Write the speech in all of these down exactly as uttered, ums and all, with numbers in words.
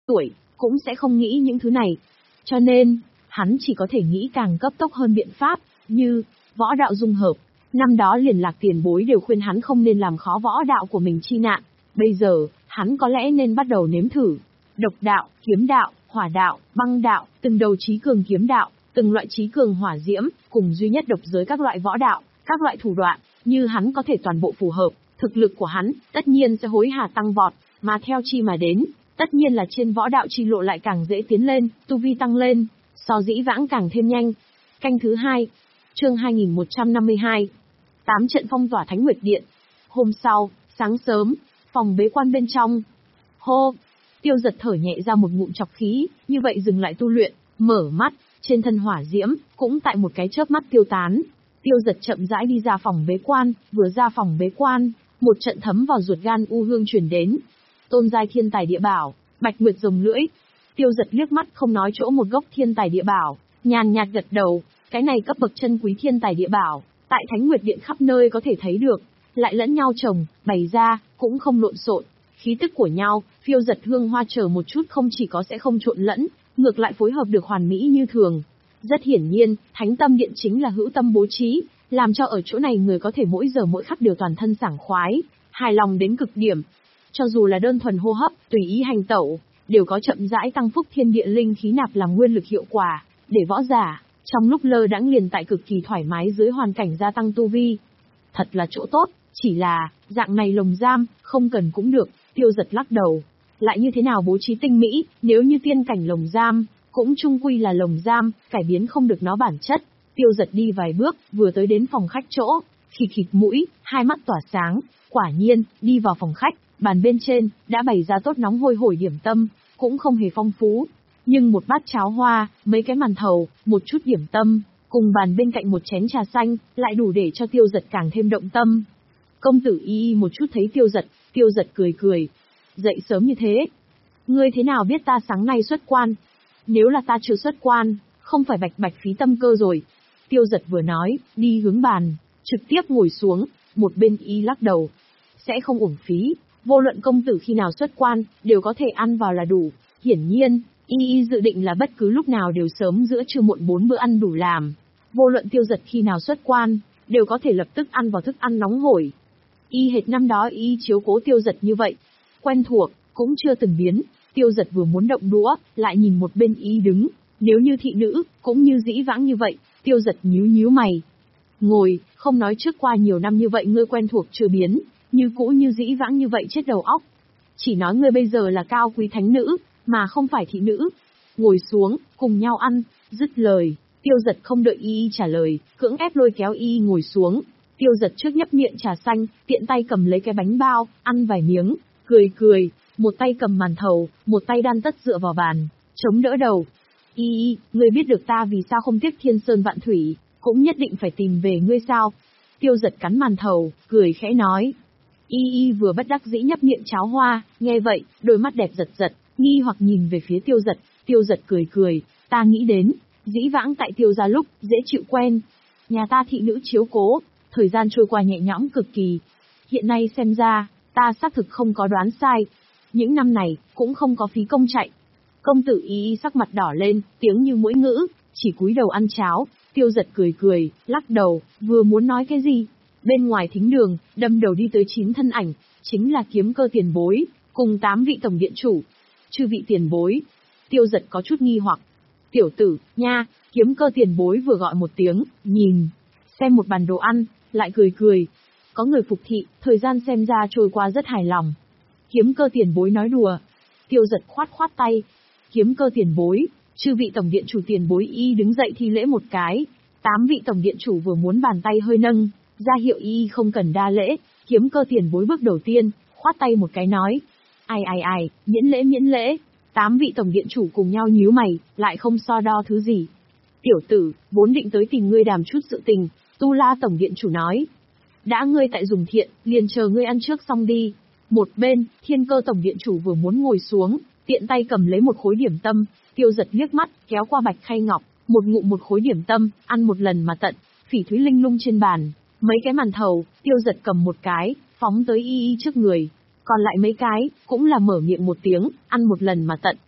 tuổi, cũng sẽ không nghĩ những thứ này. Cho nên, hắn chỉ có thể nghĩ càng cấp tốc hơn biện pháp, như, võ đạo dung hợp. Năm đó liền Lạc tiền bối đều khuyên hắn không nên làm khó võ đạo của mình chi nạn. Bây giờ, hắn có lẽ nên bắt đầu nếm thử. Độc đạo, kiếm đạo, hỏa đạo, băng đạo, từng đầu trí cường kiếm đạo, từng loại trí cường hỏa diễm, cùng duy nhất độc giới các loại võ đạo, các loại thủ đoạn, như hắn có thể toàn bộ phù hợp, thực lực của hắn, tất nhiên sẽ hối hả tăng vọt, mà theo chi mà đến, tất nhiên là trên võ đạo chi lộ lại càng dễ tiến lên, tu vi tăng lên, so dĩ vãng càng thêm nhanh. Canh thứ hai, chương hai nghìn một trăm năm mươi hai, tám trận phong tỏa Thánh Nguyệt Điện. Hôm sau, sáng sớm, phòng bế quan bên trong. Hô! Tiêu Giật thở nhẹ ra một ngụm trọc khí, như vậy dừng lại tu luyện, mở mắt, trên thân hỏa diễm, cũng tại một cái chớp mắt tiêu tán. Tiêu Giật chậm rãi đi ra phòng bế quan, vừa ra phòng bế quan, một trận thấm vào ruột gan u hương truyền đến. Tôn giai thiên tài địa bảo, Bạch Nguyệt rồng lưỡi. Tiêu Giật liếc mắt không nói chỗ một gốc thiên tài địa bảo, nhàn nhạt gật đầu, cái này cấp bậc chân quý thiên tài địa bảo, tại Thánh Nguyệt Điện khắp nơi có thể thấy được, lại lẫn nhau trồng, bày ra, cũng không lộn xộn. Khí tức của nhau, phiêu giật hương hoa chờ một chút không chỉ có sẽ không trộn lẫn, ngược lại phối hợp được hoàn mỹ như thường. Rất hiển nhiên, Thánh Tâm Điện chính là hữu tâm bố trí, làm cho ở chỗ này người có thể mỗi giờ mỗi khắc đều toàn thân sảng khoái, hài lòng đến cực điểm. Cho dù là đơn thuần hô hấp, tùy ý hành tẩu, đều có chậm rãi tăng phúc thiên địa linh khí nạp làm nguyên lực hiệu quả, để võ giả, trong lúc lơ đãng liền tại cực kỳ thoải mái dưới hoàn cảnh gia tăng tu vi. Thật là chỗ tốt, chỉ là, dạng này lồng giam, không cần cũng được. Tiêu Giật lắc đầu, lại như thế nào bố trí tinh mỹ, nếu như tiên cảnh lồng giam, cũng chung quy là lồng giam, cải biến không được nó bản chất. Tiêu Giật đi vài bước, vừa tới đến phòng khách chỗ, khịt khịt mũi, hai mắt tỏa sáng, quả nhiên, đi vào phòng khách, bàn bên trên, đã bày ra tốt nóng hôi hổi điểm tâm, cũng không hề phong phú. Nhưng một bát cháo hoa, mấy cái màn thầu, một chút điểm tâm, cùng bàn bên cạnh một chén trà xanh, lại đủ để cho Tiêu Giật càng thêm động tâm. Công tử y y một chút thấy Tiêu Giật, Tiêu Giật cười cười. Dậy sớm như thế. Ngươi thế nào biết ta sáng nay xuất quan? Nếu là ta chưa xuất quan, không phải bạch bạch phí tâm cơ rồi. Tiêu Giật vừa nói, đi hướng bàn, trực tiếp ngồi xuống, một bên y lắc đầu. Sẽ không uổng phí, vô luận công tử khi nào xuất quan, đều có thể ăn vào là đủ. Hiển nhiên, y y dự định là bất cứ lúc nào đều sớm giữa trưa muộn bốn bữa ăn đủ làm. Vô luận Tiêu Giật khi nào xuất quan, đều có thể lập tức ăn vào thức ăn nóng hổi. Y hệt năm đó y chiếu cố Tiêu Giật như vậy, quen thuộc, cũng chưa từng biến. Tiêu Giật vừa muốn động đũa, lại nhìn một bên y đứng, nếu như thị nữ, cũng như dĩ vãng như vậy. Tiêu Giật nhíu nhíu mày. Ngồi, không nói trước qua nhiều năm như vậy ngươi quen thuộc chưa biến, như cũ như dĩ vãng như vậy chết đầu óc. Chỉ nói ngươi bây giờ là cao quý thánh nữ, mà không phải thị nữ. Ngồi xuống, cùng nhau ăn, dứt lời. Tiêu Giật không đợi y y trả lời, cưỡng ép lôi kéo y y ngồi xuống. Tiêu Giật trước nhấp miệng trà xanh, tiện tay cầm lấy cái bánh bao, ăn vài miếng, cười cười, một tay cầm màn thầu, một tay đan tất dựa vào bàn, chống đỡ đầu. Y y, ngươi biết được ta vì sao không tiếc thiên sơn vạn thủy, cũng nhất định phải tìm về ngươi sao? Tiêu Giật cắn màn thầu, cười khẽ nói. Y y vừa bất đắc dĩ nhấp miệng cháo hoa, nghe vậy, đôi mắt đẹp giật giật, nghi hoặc nhìn về phía Tiêu Giật. Tiêu Giật cười cười, ta nghĩ đến, dĩ vãng tại Tiêu gia lúc, dễ chịu quen. Nhà ta thị nữ chiếu cố, thời gian trôi qua nhẹ nhõm cực kỳ. Hiện nay xem ra, ta xác thực không có đoán sai. Những năm này, cũng không có phí công chạy. Công tử y y sắc mặt đỏ lên, tiếng như mũi ngữ, chỉ cúi đầu ăn cháo. Tiêu Giật cười cười, lắc đầu, vừa muốn nói cái gì. Bên ngoài thính đường, đâm đầu đi tới chín thân ảnh, chính là Kiếm Cơ tiền bối, cùng tám vị tổng điện chủ. Chư vị tiền bối. Tiêu Giật có chút nghi hoặc. Tiểu tử, nha, Kiếm Cơ tiền bối vừa gọi một tiếng, nhìn, xem một bàn đồ ăn, lại cười cười. Có người phục thị, thời gian xem ra trôi qua rất hài lòng. Kiếm Cơ tiền bối nói đùa. Tiêu Giật khoát khoát tay. Kiếm Cơ tiền bối, chư vị tổng điện chủ tiền bối y đứng dậy thi lễ một cái. Tám vị tổng điện chủ vừa muốn bàn tay hơi nâng, ra hiệu y không cần đa lễ. Kiếm Cơ tiền bối bước đầu tiên, khoát tay một cái nói. Ai ai ai, miễn lễ miễn lễ. Tám vị tổng điện chủ cùng nhau nhíu mày, lại không so đo thứ gì. Tiểu tử, vốn định tới tìm ngươi đàm chút sự tình, Tu La tổng điện chủ nói. Đã ngươi tại dùng thiện, liền chờ ngươi ăn trước xong đi. Một bên, Thiên Cơ tổng điện chủ vừa muốn ngồi xuống, tiện tay cầm lấy một khối điểm tâm. Tiêu Giật liếc mắt, kéo qua bạch khay ngọc, một ngụm một khối điểm tâm, ăn một lần mà tận. Phỉ thúy linh lung trên bàn, mấy cái màn thầu, Tiêu Giật cầm một cái, phóng tới y y trước người. Còn lại mấy cái, cũng là mở miệng một tiếng, ăn một lần mà tận.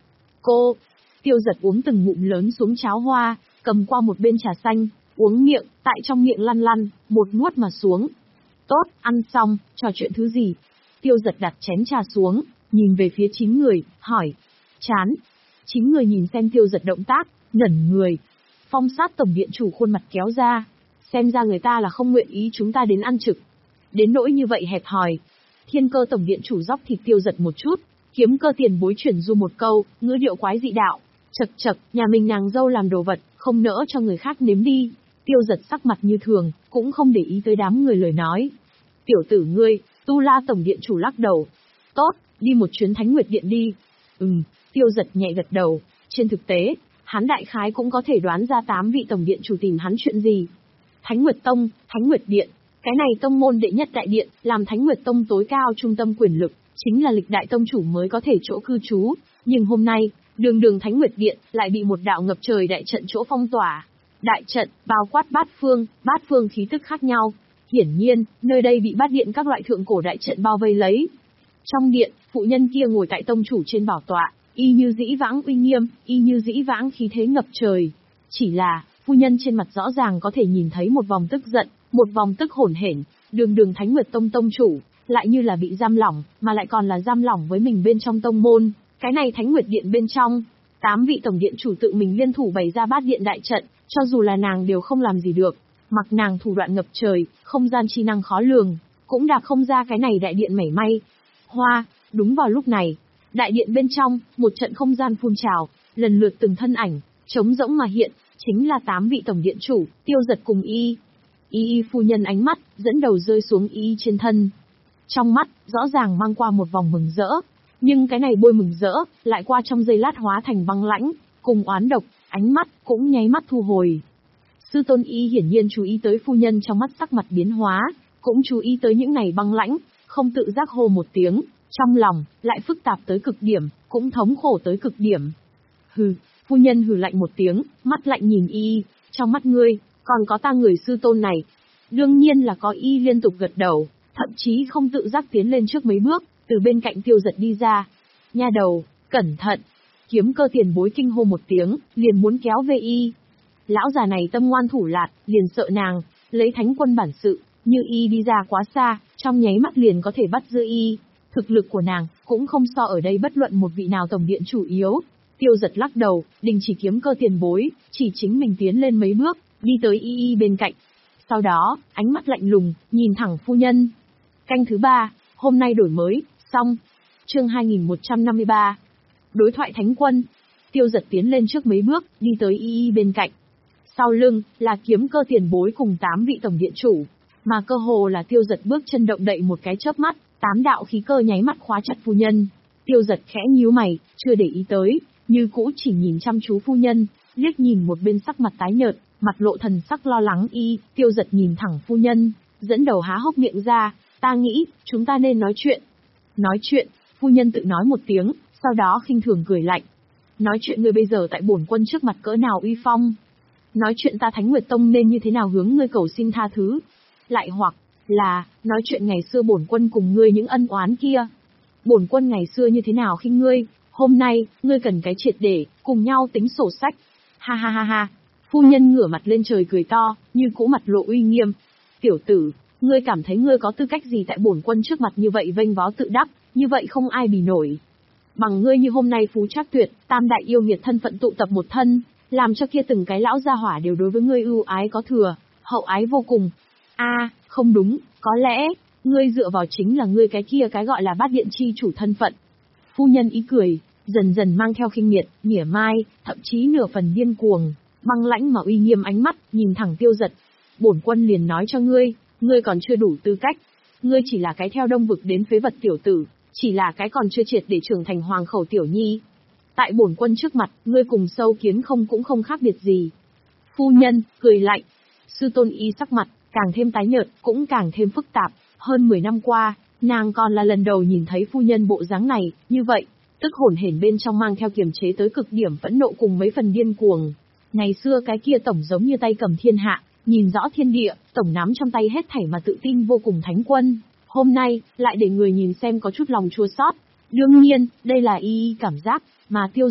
Cô, Tiêu Giật uống từng ngụm lớn xuống cháo hoa, cầm qua một bên trà xanh, uống miệng, tại trong miệng lăn lăn, một nuốt mà xuống. Tốt, ăn xong, trò chuyện thứ gì? Tiêu Giật đặt chén trà xuống, nhìn về phía chín người, hỏi. Chán. Chín người nhìn xem Tiêu Giật động tác, ngẩn người. Phong Sát tổng điện chủ khuôn mặt kéo ra. Xem ra người ta là không nguyện ý chúng ta đến ăn trực. Đến nỗi như vậy hẹp hòi. Thiên Cơ tổng điện chủ dóc thịt Tiêu Giật một chút. Kiếm Cơ tiền bối chuyển du một câu, ngữ điệu quái dị đạo. Chậc chậc, nhà mình nàng dâu làm đồ vật, không nỡ cho người khác nếm đi. Tiêu Giật sắc mặt như thường, cũng không để ý tới đám người lời nói. Tiểu tử ngươi, Tu La tổng điện chủ lắc đầu. Tốt, đi một chuyến Thánh Nguyệt Điện đi. Ừm, Tiêu Giật nhẹ gật đầu. Trên thực tế, hắn đại khái cũng có thể đoán ra tám vị tổng điện chủ tìm hắn chuyện gì. Thánh Nguyệt Tông, Thánh Nguyệt Điện. Cái này tông môn đệ nhất đại điện, làm Thánh Nguyệt Tông tối cao trung tâm quyền lực, chính là lịch đại tông chủ mới có thể chỗ cư trú. Nhưng hôm nay, đường đường Thánh Nguyệt Điện lại bị một đạo ngập trời đại trận chỗ phong tỏa. Đại trận, bao quát bát phương, bát phương khí tức khác nhau. Hiển nhiên, nơi đây bị bát điện các loại thượng cổ đại trận bao vây lấy. Trong điện, phụ nhân kia ngồi tại tông chủ trên bảo tọa, y như dĩ vãng uy nghiêm, y như dĩ vãng khí thế ngập trời. Chỉ là, phu nhân trên mặt rõ ràng có thể nhìn thấy một vòng tức giận, một vòng tức hổn hển, đường đường Thánh Nguyệt Tông tông chủ, lại như là bị giam lỏng, mà lại còn là giam lỏng với mình bên trong tông môn. Cái này Thánh Nguyệt Điện bên trong, tám vị tổng điện chủ tự mình liên thủ bày ra bát điện đại trận, cho dù là nàng đều không làm gì được. Mặc nàng thủ đoạn ngập trời, không gian chi năng khó lường, cũng đạp không ra cái này đại điện mảy may. Hoa, đúng vào lúc này, đại điện bên trong, một trận không gian phun trào, lần lượt từng thân ảnh, trống rỗng mà hiện, chính là tám vị tổng điện chủ, Tiêu Giật cùng y. Y y phu nhân ánh mắt, dẫn đầu rơi xuống y trên thân. Trong mắt, rõ ràng mang qua một vòng mừng rỡ, nhưng cái này bôi mừng rỡ, lại qua trong giây lát hóa thành băng lãnh, cùng oán độc, ánh mắt, cũng nháy mắt thu hồi. Sư tôn y hiển nhiên chú ý tới phu nhân trong mắt sắc mặt biến hóa, cũng chú ý tới những này băng lãnh, không tự giác hô một tiếng, trong lòng, lại phức tạp tới cực điểm, cũng thống khổ tới cực điểm. Hừ, phu nhân hừ lạnh một tiếng, mắt lạnh nhìn y, trong mắt ngươi, còn có ta người sư tôn này. Đương nhiên là có y liên tục gật đầu, thậm chí không tự giác tiến lên trước mấy bước, từ bên cạnh Tiêu Giật đi ra. Nha đầu, cẩn thận. Kiếm Cơ tiền bối kinh hô một tiếng, liền muốn kéo về y. Lão già này tâm ngoan thủ lạt, liền sợ nàng, lấy thánh quân bản sự, như y đi ra quá xa, trong nháy mắt liền có thể bắt giữ y. Thực lực của nàng, cũng không so ở đây bất luận một vị nào tổng điện chủ yếu. Tiêu Giật lắc đầu, đình chỉ Kiếm Cơ tiền bối, chỉ chính mình tiến lên mấy bước, đi tới y y bên cạnh. Sau đó, ánh mắt lạnh lùng, nhìn thẳng phu nhân. Canh thứ ba, hôm nay đổi mới, xong. Chương hai nghìn một trăm năm mươi ba. Đối thoại thánh quân. Tiêu Giật tiến lên trước mấy bước, đi tới y y bên cạnh. Sau lưng, là Kiếm Cơ tiền bối cùng tám vị tổng điện chủ. Mà cơ hồ là Tiêu Giật bước chân động đậy một cái chớp mắt, tám đạo khí cơ nháy mắt khóa chặt phu nhân. Tiêu Giật khẽ nhíu mày, chưa để ý tới, như cũ chỉ nhìn chăm chú phu nhân, liếc nhìn một bên sắc mặt tái nhợt, mặt lộ thần sắc lo lắng y. Tiêu Giật nhìn thẳng phu nhân, dẫn đầu há hốc miệng ra, ta nghĩ, chúng ta nên nói chuyện. Nói chuyện, phu nhân tự nói một tiếng, sau đó khinh thường cười lạnh. Nói chuyện ngươi bây giờ tại bổn quân trước mặt cỡ nào uy phong. Nói chuyện ta Thánh Nguyệt Tông nên như thế nào hướng ngươi cầu xin tha thứ. Lại hoặc là, nói chuyện ngày xưa bổn quân cùng ngươi những ân oán kia. Bổn quân ngày xưa như thế nào khinh ngươi, hôm nay, ngươi cần cái triệt để, cùng nhau tính sổ sách. Ha ha ha ha. Phu nhân ngửa mặt lên trời cười to, như cũ mặt lộ uy nghiêm. Tiểu tử, ngươi cảm thấy ngươi có tư cách gì tại bổn quân trước mặt như vậy vênh váo tự đắc, như vậy không ai bì nổi. Bằng ngươi như hôm nay phú trác tuyệt, tam đại yêu nghiệt thân phận tụ tập một thân, làm cho kia từng cái lão gia hỏa đều đối với ngươi ưu ái có thừa, hậu ái vô cùng. A, à, không đúng, có lẽ, ngươi dựa vào chính là ngươi cái kia cái gọi là bát điện chi chủ thân phận. Phu nhân ý cười, dần dần mang theo khinh miệt, mỉa mai, thậm chí nửa phần điên cuồng, băng lãnh mà uy nghiêm ánh mắt, nhìn thẳng Tiêu Giật. Bổn quân liền nói cho ngươi, ngươi còn chưa đủ tư cách. Ngươi chỉ là cái theo đông vực đến phế vật tiểu tử, chỉ là cái còn chưa triệt để trưởng thành hoàng khẩu tiểu nhi. Tại bổn quân trước mặt, ngươi cùng sâu kiến không cũng không khác biệt gì. Phu nhân, cười lạnh. Sư tôn y sắc mặt, càng thêm tái nhợt, cũng càng thêm phức tạp. Hơn mười năm qua, nàng còn là lần đầu nhìn thấy phu nhân bộ dáng này, như vậy, tức hổn hển bên trong mang theo kiềm chế tới cực điểm phẫn nộ cùng mấy phần điên cuồng. Ngày xưa cái kia tổng giống như tay cầm thiên hạ, nhìn rõ thiên địa, tổng nắm trong tay hết thảy mà tự tin vô cùng thánh quân. Hôm nay, lại để người nhìn xem có chút lòng chua xót. Đương nhiên, đây là y y cảm giác, mà Tiêu Giật,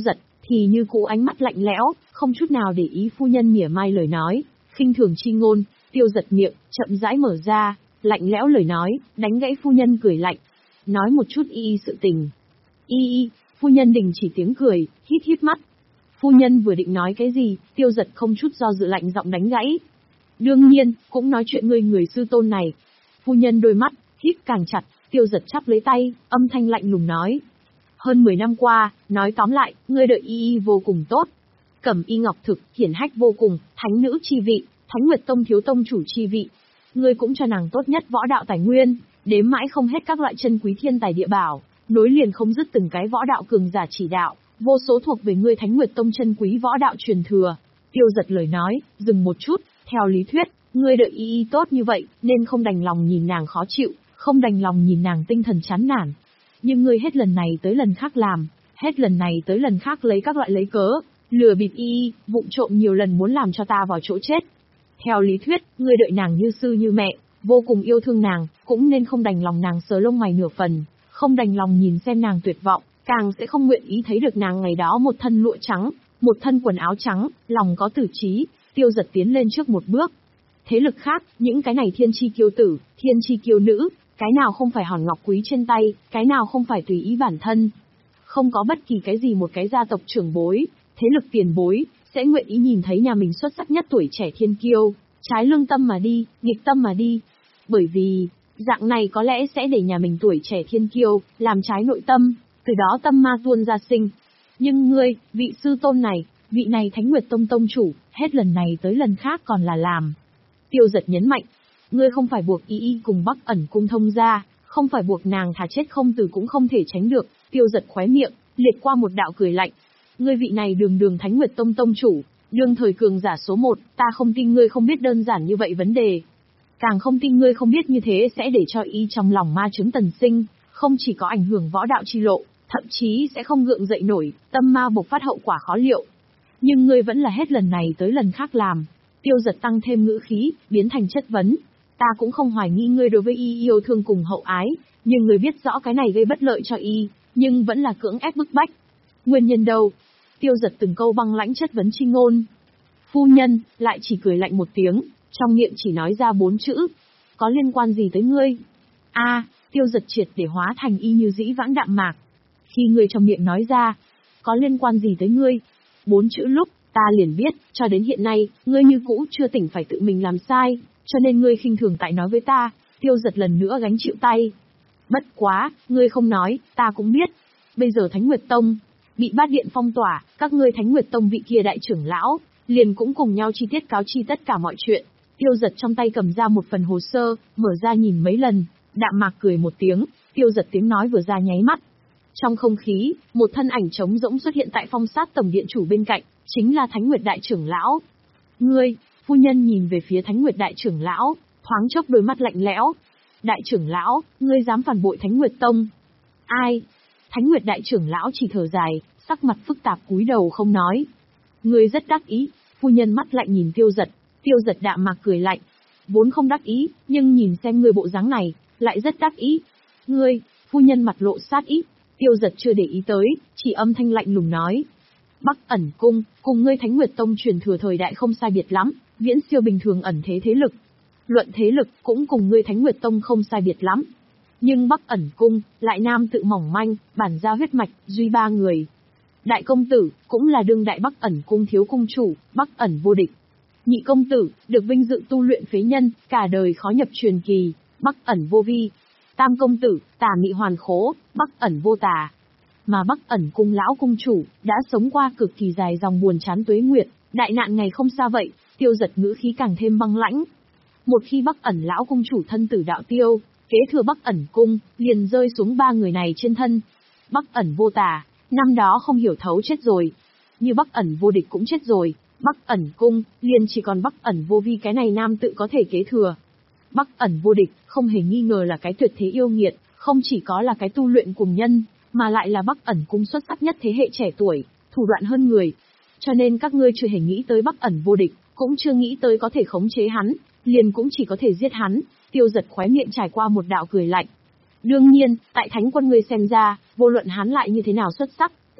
thì như cũ ánh mắt lạnh lẽo, không chút nào để ý phu nhân mỉa mai lời nói, khinh thường chi ngôn. Tiêu Giật miệng chậm rãi mở ra, lạnh lẽo lời nói, đánh gãy phu nhân cười lạnh. Nói một chút y y sự tình. Y y, phu nhân đình chỉ tiếng cười, hít hít mắt. Phu nhân vừa định nói cái gì, Tiêu Giật không chút do dự lạnh giọng đánh gãy. Đương nhiên, cũng nói chuyện ngươi người sư tôn này. Phu nhân đôi mắt, hít càng chặt, Tiêu Giật chắp lấy tay, âm thanh lạnh lùng nói. Hơn mười năm qua, nói tóm lại, ngươi đợi y y vô cùng tốt. Cẩm y ngọc thực, hiển hách vô cùng, thánh nữ chi vị, Thánh Nguyệt Tông thiếu tông chủ chi vị. Ngươi cũng cho nàng tốt nhất võ đạo tài nguyên, đếm mãi không hết các loại chân quý thiên tài địa bảo, nối liền không dứt từng cái võ đạo cường giả chỉ đạo, vô số thuộc về ngươi Thánh Nguyệt Tông chân quý võ đạo truyền thừa. Tiêu Giật lời nói, dừng một chút, theo lý thuyết, ngươi đợi y y tốt như vậy, nên không đành lòng nhìn nàng khó chịu, không đành lòng nhìn nàng tinh thần chán nản. Nhưng ngươi hết lần này tới lần khác làm, hết lần này tới lần khác lấy các loại lấy cớ, lừa bịp y y, vụng trộm nhiều lần muốn làm cho ta vào chỗ chết. Theo lý thuyết, ngươi đợi nàng như sư như mẹ, vô cùng yêu thương nàng, cũng nên không đành lòng nàng sờ lông mày nửa phần, không đành lòng nhìn xem nàng tuyệt vọng, càng sẽ không nguyện ý thấy được nàng ngày đó một thân lụa trắng, một thân quần áo trắng, lòng có tử trí. Tiêu Giật tiến lên trước một bước. Thế lực khác, những cái này thiên chi kiêu tử, thiên chi kiêu nữ, cái nào không phải hòn ngọc quý trên tay, cái nào không phải tùy ý bản thân. Không có bất kỳ cái gì một cái gia tộc trưởng bối, thế lực tiền bối, sẽ nguyện ý nhìn thấy nhà mình xuất sắc nhất tuổi trẻ thiên kiêu, trái lương tâm mà đi, nghịch tâm mà đi. Bởi vì, dạng này có lẽ sẽ để nhà mình tuổi trẻ thiên kiêu, làm trái nội tâm, từ đó tâm ma tuôn ra sinh. Nhưng ngươi, vị sư tôn này, vị này Thánh Nguyệt Tông tông chủ, hết lần này tới lần khác còn là làm. Tiêu Giật nhấn mạnh, ngươi không phải buộc y y cùng Bắc Ẩn cung thông ra, không phải buộc nàng thà chết không từ cũng không thể tránh được. Tiêu Giật khóe miệng, liệt qua một đạo cười lạnh. Ngươi vị này đường đường Thánh Nguyệt Tông tông chủ, đương thời cường giả số một, ta không tin ngươi không biết đơn giản như vậy vấn đề. Càng không tin ngươi không biết như thế sẽ để cho y trong lòng ma chứng tần sinh, không chỉ có ảnh hưởng võ đạo chi lộ, thậm chí sẽ không gượng dậy nổi, tâm ma bộc phát hậu quả khó liệu. Nhưng ngươi vẫn là hết lần này tới lần khác làm. Tiêu Giật tăng thêm ngữ khí, biến thành chất vấn. Ta cũng không hoài nghi ngươi đối với y yêu thương cùng hậu ái, nhưng ngươi biết rõ cái này gây bất lợi cho y, nhưng vẫn là cưỡng ép bức bách. Nguyên nhân đâu? Tiêu Giật từng câu băng lãnh chất vấn chi ngôn. Phu nhân, lại chỉ cười lạnh một tiếng, trong miệng chỉ nói ra bốn chữ. Có liên quan gì tới ngươi? A, à, Tiêu Giật triệt để hóa thành y như dĩ vãng đạm mạc. Khi ngươi trong miệng nói ra, có liên quan gì tới ngươi? Bốn chữ lúc, ta liền biết, cho đến hiện nay, ngươi như cũ chưa tỉnh phải tự mình làm sai, cho nên ngươi khinh thường tại nói với ta. Tiêu Giật lần nữa gánh chịu tay. Bất quá, ngươi không nói, ta cũng biết. Bây giờ Thánh Nguyệt Tông bị bát điện phong tỏa, các ngươi Thánh Nguyệt Tông vị kia đại trưởng lão, liền cũng cùng nhau chi tiết cáo chi tất cả mọi chuyện. Tiêu Giật trong tay cầm ra một phần hồ sơ, mở ra nhìn mấy lần, đạm mạc cười một tiếng. Tiêu Giật tiếng nói vừa ra nháy mắt. Trong không khí, một thân ảnh trống rỗng xuất hiện tại phong sát tổng điện chủ bên cạnh, chính là Thánh Nguyệt đại trưởng lão. Ngươi, phu nhân nhìn về phía Thánh Nguyệt đại trưởng lão, thoáng chốc đôi mắt lạnh lẽo. Đại trưởng lão, ngươi dám phản bội Thánh Nguyệt Tông? Ai? Thánh Nguyệt đại trưởng lão chỉ thở dài, sắc mặt phức tạp cúi đầu không nói. Ngươi rất đắc ý. Phu nhân mắt lạnh nhìn Tiêu Giật. Tiêu Giật đạm mạc cười lạnh. Vốn không đắc ý, nhưng nhìn xem ngươi bộ dáng này, lại rất đắc ý. Ngươi, phu nhân mặt lộ sát ý. Tiêu Giật chưa để ý tới, chỉ âm thanh lạnh lùng nói. Bắc Ẩn cung, cùng ngươi Thánh Nguyệt Tông truyền thừa thời đại không sai biệt lắm, viễn siêu bình thường ẩn thế thế lực. Luận thế lực, cũng cùng ngươi Thánh Nguyệt Tông không sai biệt lắm. Nhưng Bắc Ẩn cung, lại nam tự mỏng manh, bản gia huyết mạch, duy ba người. Đại công tử, cũng là đương đại Bắc Ẩn cung thiếu cung chủ, Bắc Ẩn vô địch. Nhị công tử, được vinh dự tu luyện phế nhân, cả đời khó nhập truyền kỳ, Bắc Ẩn vô vi. Tam công tử, tà mị hoàn khố, Bắc Ẩn vô tà. Mà Bắc Ẩn cung lão cung chủ, đã sống qua cực kỳ dài dòng buồn chán tuế nguyệt, đại nạn ngày không xa vậy. Tiêu Giật ngữ khí càng thêm băng lãnh. Một khi Bắc Ẩn lão cung chủ thân tử đạo tiêu, kế thừa Bắc Ẩn cung, liền rơi xuống ba người này trên thân. Bắc Ẩn vô tà, năm đó không hiểu thấu chết rồi. Như Bắc Ẩn vô địch cũng chết rồi, Bắc Ẩn cung, liền chỉ còn Bắc Ẩn vô vi cái này nam tự có thể kế thừa. Bắc Ẩn vô địch, không hề nghi ngờ là cái tuyệt thế yêu nghiệt, không chỉ có là cái tu luyện cùng nhân, mà lại là Bắc Ẩn cung xuất sắc nhất thế hệ trẻ tuổi, thủ đoạn hơn người. Cho nên các ngươi chưa hề nghĩ tới Bắc Ẩn vô địch, cũng chưa nghĩ tới có thể khống chế hắn, liền cũng chỉ có thể giết hắn. Tiêu Giật khóe miệng trải qua một đạo cười lạnh. Đương nhiên, tại thánh quân ngươi xem ra, vô luận hắn lại như thế nào xuất sắc,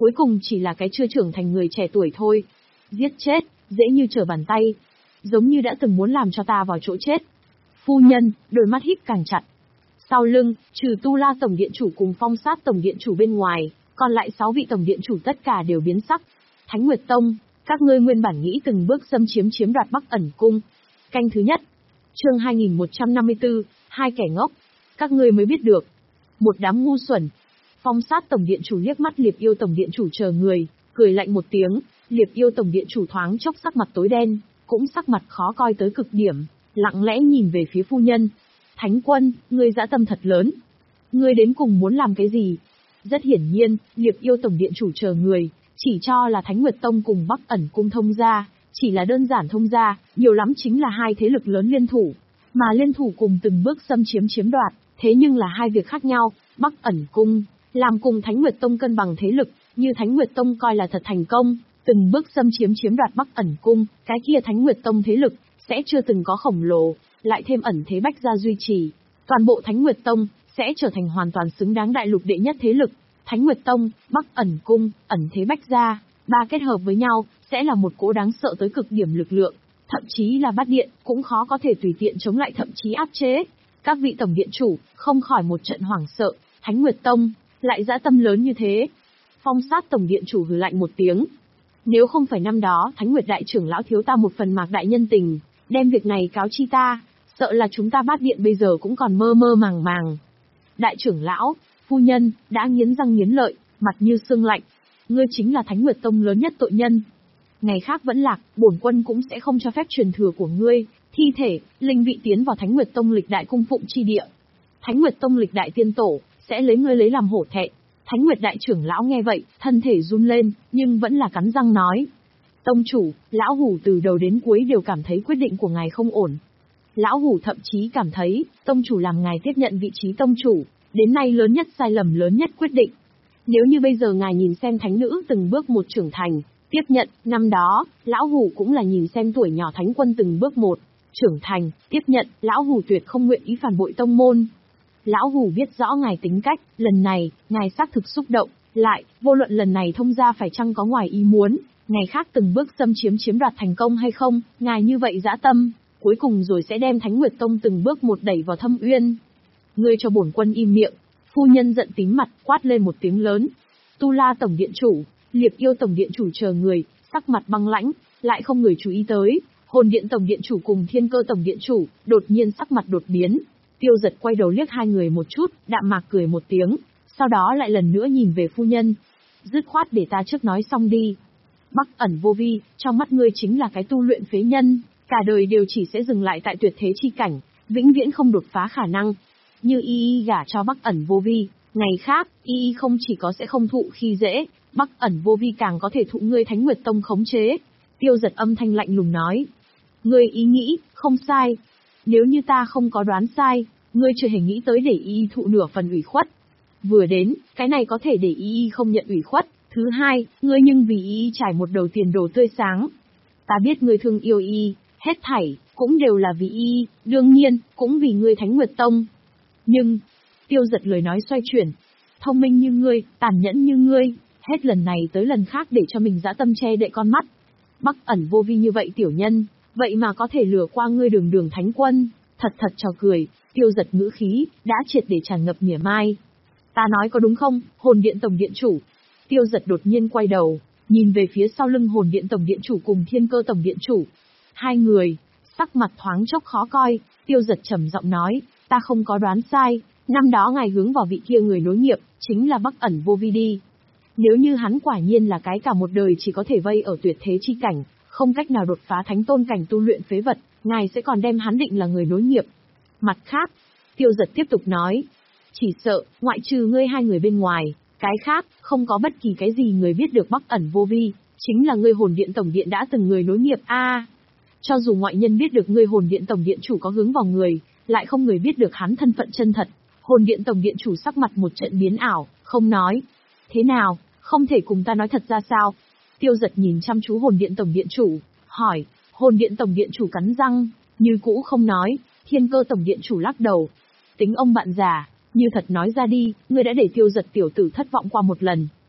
cuối cùng chỉ là cái chưa trưởng thành người trẻ tuổi thôi. Giết chết, dễ như trở bàn tay. Giống như đã từng muốn làm cho ta vào chỗ chết. Phu nhân, đôi mắt híp càng chặt. Sau lưng, trừ Tu La Tổng Điện Chủ cùng Phong Sát Tổng Điện Chủ bên ngoài, còn lại sáu vị Tổng Điện Chủ tất cả đều biến sắc. Thánh Nguyệt Tông, các ngươi nguyên bản nghĩ từng bước xâm chiếm chiếm đoạt Bắc Ẩn Cung. Canh thứ nhất. Chương hai nghìn một trăm năm mươi tư, hai kẻ ngốc. Các ngươi mới biết được. Một đám ngu xuẩn. Phong Sát Tổng Điện Chủ liếc mắt Liệp Yêu Tổng Điện Chủ chờ người, cười lạnh một tiếng. Liệp Yêu Tổng Điện Chủ thoáng chốc sắc mặt tối đen, cũng sắc mặt khó coi tới cực điểm, lặng lẽ nhìn về phía phu nhân. Thánh Quân, ngươi dã tâm thật lớn. Ngươi đến cùng muốn làm cái gì? Rất hiển nhiên, Liệp Yêu Tổng Điện Chủ chờ người, chỉ cho là Thánh Nguyệt Tông cùng Bắc Ẩn Cung thông gia, chỉ là đơn giản thông gia, nhiều lắm chính là hai thế lực lớn liên thủ, mà liên thủ cùng từng bước xâm chiếm chiếm đoạt, thế nhưng là hai việc khác nhau. Bắc Ẩn Cung làm cùng Thánh Nguyệt Tông cân bằng thế lực, như Thánh Nguyệt Tông coi là thật thành công, từng bước xâm chiếm chiếm đoạt Bắc Ẩn Cung, cái kia Thánh Nguyệt Tông thế lực sẽ chưa từng có khổng lồ, lại thêm ẩn thế bách gia duy trì, toàn bộ Thánh Nguyệt Tông sẽ trở thành hoàn toàn xứng đáng đại lục đệ nhất thế lực. Thánh Nguyệt Tông, Bắc Ẩn Cung, ẩn thế bách gia, ba kết hợp với nhau, sẽ là một cỗ đáng sợ tới cực điểm lực lượng, thậm chí là Bát Điện cũng khó có thể tùy tiện chống lại, thậm chí áp chế. Các vị tổng điện chủ không khỏi một trận hoảng sợ, Thánh Nguyệt Tông lại dã tâm lớn như thế. Phong Sát Tổng Điện Chủ hừ lạnh một tiếng. Nếu không phải năm đó Thánh Nguyệt đại trưởng lão thiếu ta một phần Mạc đại nhân tình, đem việc này cáo chi ta, sợ là chúng ta Bát Điện bây giờ cũng còn mơ mơ màng màng. Đại trưởng lão, phu nhân, đã nghiến răng nghiến lợi, mặt như xương lạnh. Ngươi chính là Thánh Nguyệt Tông lớn nhất tội nhân. Ngày khác vẫn lạc, bổn quân cũng sẽ không cho phép truyền thừa của ngươi, thi thể, linh vị tiến vào Thánh Nguyệt Tông lịch đại cung phụng chi địa. Thánh Nguyệt Tông lịch đại tiên tổ, sẽ lấy ngươi lấy làm hổ thẹn. Thánh Nguyệt đại trưởng lão nghe vậy, thân thể run lên, nhưng vẫn là cắn răng nói. Tông chủ, lão hủ từ đầu đến cuối đều cảm thấy quyết định của ngài không ổn. Lão hủ thậm chí cảm thấy, tông chủ làm ngài tiếp nhận vị trí tông chủ, đến nay lớn nhất sai lầm lớn nhất quyết định. Nếu như bây giờ ngài nhìn xem thánh nữ từng bước một trưởng thành, tiếp nhận, năm đó, lão hủ cũng là nhìn xem tuổi nhỏ Thánh Quân từng bước một trưởng thành, tiếp nhận, lão hủ tuyệt không nguyện ý phản bội tông môn. Lão hủ biết rõ ngài tính cách, lần này, ngài xác thực xúc động, lại, vô luận lần này thông gia phải chăng có ngoài ý muốn, ngày khác từng bước xâm chiếm chiếm đoạt thành công hay không, ngài như vậy dã tâm, cuối cùng rồi sẽ đem Thánh Nguyệt Tông từng bước một đẩy vào thâm uyên. Ngươi cho bổn quân im miệng. Phu nhân giận tím mặt, quát lên một tiếng lớn. Tu La Tổng Điện Chủ, Liệp Yêu Tổng Điện Chủ chờ người, sắc mặt băng lãnh, lại không người chú ý tới. Hồn Điện Tổng Điện Chủ cùng Thiên Cơ Tổng Điện Chủ, đột nhiên sắc mặt đột biến. Tiêu Giật quay đầu liếc hai người một chút, đạm mạc cười một tiếng, sau đó lại lần nữa nhìn về phu nhân. Dứt khoát để ta trước nói xong đi. Bắc Ẩn Vô Vi, trong mắt ngươi chính là cái tu luyện phế nhân, cả đời đều chỉ sẽ dừng lại tại tuyệt thế chi cảnh, vĩnh viễn không đột phá khả năng. Như y y gả cho Bắc Ẩn Vô Vi, ngày khác, y y không chỉ có sẽ không thụ khi dễ, Bắc Ẩn Vô Vi càng có thể thụ ngươi Thánh Nguyệt Tông khống chế. Tiêu Giật âm thanh lạnh lùng nói. Ngươi ý nghĩ, không sai. Nếu như ta không có đoán sai, ngươi chưa hề nghĩ tới để y y thụ nửa phần ủy khuất. Vừa đến, cái này có thể để y y không nhận ủy khuất. Thứ hai, ngươi nhưng vì y y trải một đầu tiền đồ tươi sáng. Ta biết ngươi thương yêu y y, hết thảy, cũng đều là vì y y, đương nhiên, cũng vì ngươi Thánh Nguyệt Tông. Nhưng, Tiêu Giật lời nói xoay chuyển. Thông minh như ngươi, tàn nhẫn như ngươi, hết lần này tới lần khác để cho mình dã tâm che đậy con mắt. Bắc Ẩn Vô Vi như vậy tiểu nhân, vậy mà có thể lừa qua ngươi Đường Đường Thánh Quân, thật thật trò cười. Tiêu Giật ngữ khí, đã triệt để tràn ngập mỉa mai. Ta nói có đúng không, Hồn Điện Tổng Điện Chủ? Tiêu Giật đột nhiên quay đầu, nhìn về phía sau lưng Hồn Điện Tổng Điện Chủ cùng Thiên Cơ Tổng Điện Chủ. Hai người, sắc mặt thoáng chốc khó coi, Tiêu Giật trầm giọng nói, ta không có đoán sai, năm đó ngài hướng vào vị kia người nối nghiệp, chính là Bắc Ẩn Vô Vi đi. Nếu như hắn quả nhiên là cái cả một đời chỉ có thể vây ở tuyệt thế chi cảnh, không cách nào đột phá thánh tôn cảnh tu luyện phế vật, ngài sẽ còn đem hắn định là người nối nghiệp. Mặt khác, Tiêu Giật tiếp tục nói, chỉ sợ, ngoại trừ ngươi hai người bên ngoài, cái khác, không có bất kỳ cái gì người biết được Bắc Ẩn Vô Vi, chính là ngươi Hồn Điện Tổng Điện đã từng người nối nghiệp a. À, cho dù ngoại nhân biết được ngươi Hồn Điện Tổng Điện Chủ có hướng vào người, lại không người biết được hắn thân phận chân thật. Hồn Điện Tổng Điện Chủ sắc mặt một trận biến ảo, không nói. Thế nào, không thể cùng ta nói thật ra sao? Tiêu Giật nhìn chăm chú Hồn Điện Tổng Điện Chủ, hỏi. Hồn Điện Tổng Điện Chủ cắn răng, như cũ không nói. Thiên Cơ Tổng Điện Chủ lắc đầu. Tính ông bạn già, như thật nói ra đi, ngươi đã để Tiêu Giật tiểu tử thất vọng qua một lần.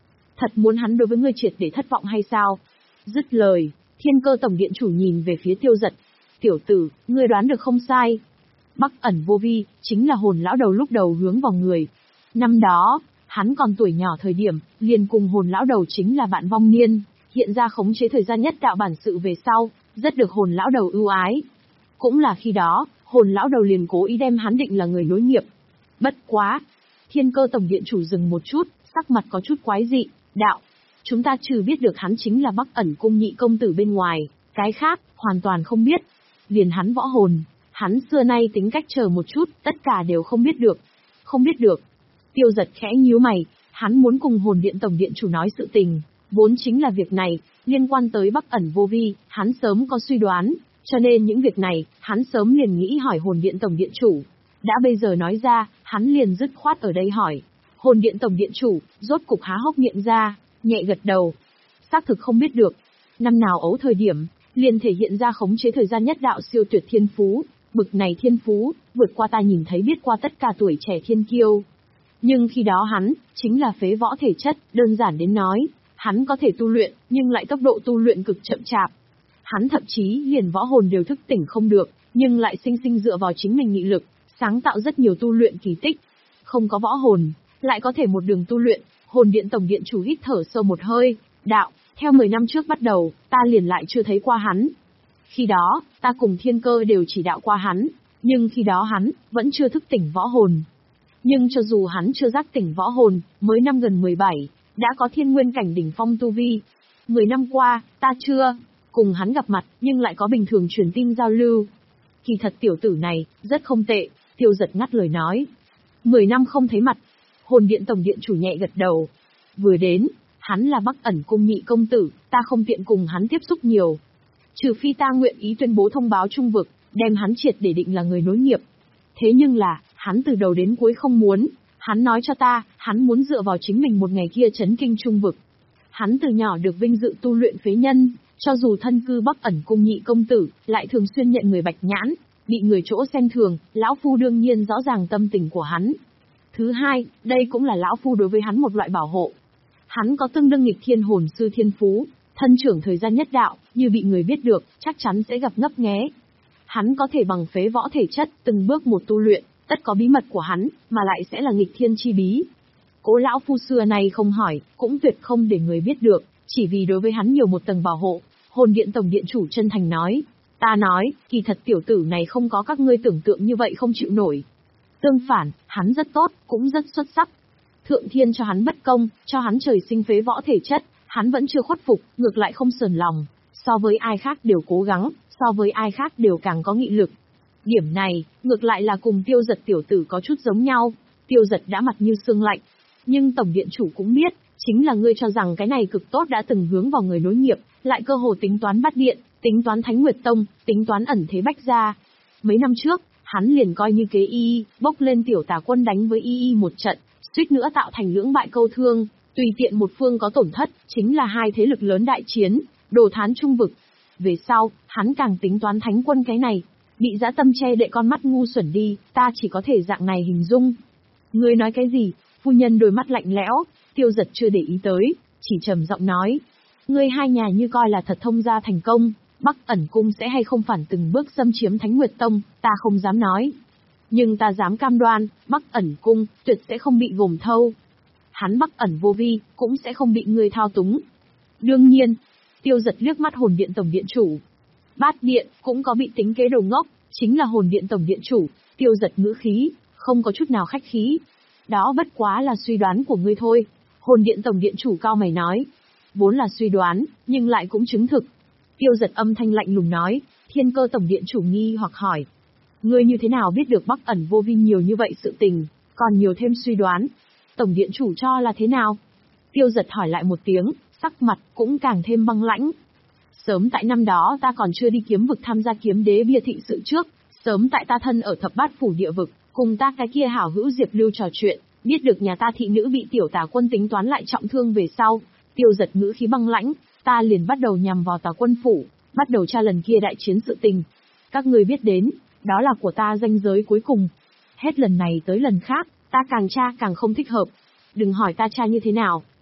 Thật muốn hắn đối với ngươi triệt để thất vọng hay sao? Dứt lời, Thiên Cơ tổng điện chủ nhìn về phía Tiêu Dật. Tiểu tử, ngươi đoán được không sai. Bắc ẩn vô vi, chính là hồn lão đầu lúc đầu hướng vào người. Năm đó, hắn còn tuổi nhỏ thời điểm, liền cùng hồn lão đầu chính là bạn vong niên, hiện ra khống chế thời gian nhất đạo bản sự về sau, rất được hồn lão đầu ưu ái. Cũng là khi đó, hồn lão đầu liền cố ý đem hắn định là người nối nghiệp. Bất quá. Thiên Cơ tổng điện chủ dừng một chút, sắc mặt có chút quái dị, đạo. Chúng ta trừ biết được hắn chính là Bắc ẩn cung nhị công tử bên ngoài, cái khác, hoàn toàn không biết. Liền hắn võ hồn, hắn xưa nay tính cách chờ một chút, tất cả đều không biết được. Không biết được. Tiêu Dật khẽ nhíu mày, hắn muốn cùng hồn điện tổng điện chủ nói sự tình, vốn chính là việc này, liên quan tới Bắc ẩn vô vi, hắn sớm có suy đoán, cho nên những việc này, hắn sớm liền nghĩ hỏi hồn điện tổng điện chủ. Đã bây giờ nói ra, hắn liền dứt khoát ở đây hỏi. Hồn điện tổng điện chủ, rốt cục há hốc miệng ra, nhẹ gật đầu. Xác thực không biết được. Năm nào ấu thời điểm, liền thể hiện ra khống chế thời gian nhất đạo siêu tuyệt thiên phú. Bực này thiên phú, vượt qua ta nhìn thấy biết qua tất cả tuổi trẻ thiên kiêu. Nhưng khi đó hắn, chính là phế võ thể chất, đơn giản đến nói, hắn có thể tu luyện, nhưng lại tốc độ tu luyện cực chậm chạp. Hắn thậm chí liền võ hồn đều thức tỉnh không được, nhưng lại sinh sinh dựa vào chính mình nghị lực, sáng tạo rất nhiều tu luyện kỳ tích. Không có võ hồn, lại có thể một đường tu luyện, hồn điện tổng điện chủ hít thở sâu một hơi, đạo, theo mười năm trước bắt đầu, ta liền lại chưa thấy qua hắn. Khi đó, ta cùng Thiên Cơ đều chỉ đạo qua hắn, nhưng khi đó hắn, vẫn chưa thức tỉnh võ hồn. Nhưng cho dù hắn chưa giác tỉnh võ hồn, mới năm gần mười bảy, đã có thiên nguyên cảnh đỉnh phong tu vi. Mười năm qua, ta chưa cùng hắn gặp mặt, nhưng lại có bình thường truyền tin giao lưu. Kỳ thật tiểu tử này, rất không tệ, Tiêu Dật ngắt lời nói. Mười năm không thấy mặt, hồn điện tổng điện chủ nhẹ gật đầu. Vừa đến, hắn là Bắc ẩn cung nhị công tử, ta không tiện cùng hắn tiếp xúc nhiều. Trừ phi ta nguyện ý tuyên bố thông báo trung vực, đem hắn triệt để định là người nối nghiệp. Thế nhưng là, hắn từ đầu đến cuối không muốn, hắn nói cho ta, hắn muốn dựa vào chính mình một ngày kia chấn kinh trung vực. Hắn từ nhỏ được vinh dự tu luyện phế nhân, cho dù thân cư Bắc ẩn cung nhị công tử, lại thường xuyên nhận người bạch nhãn, bị người chỗ xem thường, lão phu đương nhiên rõ ràng tâm tình của hắn. Thứ hai, đây cũng là lão phu đối với hắn một loại bảo hộ. Hắn có tương đương nghịch thiên hồn sư thiên phú, thân trưởng thời gian nhất đạo, như bị người biết được, chắc chắn sẽ gặp ngấp nghé. Hắn có thể bằng phế võ thể chất, từng bước một tu luyện, tất có bí mật của hắn, mà lại sẽ là nghịch thiên chi bí. Cố lão phu xưa này không hỏi, cũng tuyệt không để người biết được, chỉ vì đối với hắn nhiều một tầng bảo hộ. Hồn điện tổng điện chủ chân thành nói, ta nói, kỳ thật tiểu tử này không có các ngươi tưởng tượng như vậy không chịu nổi. Tương phản, hắn rất tốt, cũng rất xuất sắc. Thượng thiên cho hắn bất công, cho hắn trời sinh phế võ thể chất, hắn vẫn chưa khuất phục, ngược lại không sờn lòng. So với ai khác đều cố gắng, so với ai khác đều càng có nghị lực. Điểm này, ngược lại là cùng Tiêu Dật tiểu tử có chút giống nhau. Tiêu Dật đã mặt như xương lạnh. Nhưng tổng điện chủ cũng biết, chính là ngươi cho rằng cái này cực tốt đã từng hướng vào người nối nghiệp, lại cơ hồ tính toán bắt điện, tính toán Thánh Nguyệt Tông, tính toán ẩn thế bách gia. Mấy năm trước, hắn liền coi như kế y y, bốc lên tiểu tà quân đánh với y y một trận, suýt nữa tạo thành lưỡng bại câu thương, tùy tiện một phương có tổn thất, chính là hai thế lực lớn đại chiến, đồ thán trung vực. Về sau, hắn càng tính toán thánh quân cái này, bị dã tâm che đậy con mắt ngu xuẩn đi, ta chỉ có thể dạng này hình dung. Ngươi nói cái gì? Phu nhân đôi mắt lạnh lẽo, Tiêu Dật chưa để ý tới, chỉ trầm giọng nói. Ngươi hai nhà như coi là thật thông gia thành công, Bắc ẩn cung sẽ hay không phản từng bước xâm chiếm Thánh Nguyệt Tông, ta không dám nói. Nhưng ta dám cam đoan, Bắc ẩn cung, tuyệt sẽ không bị gồm thâu. Hắn Bắc ẩn vô vi, cũng sẽ không bị ngươi thao túng. Đương nhiên, Tiêu Dật liếc mắt hồn điện tổng điện chủ. Bát điện, cũng có bị tính kế đồ ngốc, chính là hồn điện tổng điện chủ, Tiêu Dật ngữ khí, không có chút nào khách khí. Đó bất quá là suy đoán của ngươi thôi. Hồn điện tổng điện chủ cao mày nói. Vốn là suy đoán, nhưng lại cũng chứng thực. Tiêu Dật âm thanh lạnh lùng nói, Thiên Cơ tổng điện chủ nghi hoặc hỏi. Ngươi như thế nào biết được Bắc ẩn vô vi nhiều như vậy sự tình, còn nhiều thêm suy đoán. Tổng điện chủ cho là thế nào? Tiêu Dật hỏi lại một tiếng, sắc mặt cũng càng thêm băng lãnh. Sớm tại năm đó ta còn chưa đi kiếm vực tham gia kiếm đế bia thị sự trước, sớm tại ta thân ở thập bát phủ địa vực, cùng ta cái kia hảo hữu Diệp Lưu trò chuyện, biết được nhà ta thị nữ bị tiểu tà quân tính toán lại trọng thương về sau. Tiêu Dật ngữ khí băng lãnh, ta liền bắt đầu nhằm vào tà quân phủ, bắt đầu tra lần kia đại chiến sự tình. Các ngươi biết đến, đó là của ta ranh giới cuối cùng. Hết lần này tới lần khác, ta càng tra càng không thích hợp. Đừng hỏi ta tra như thế nào,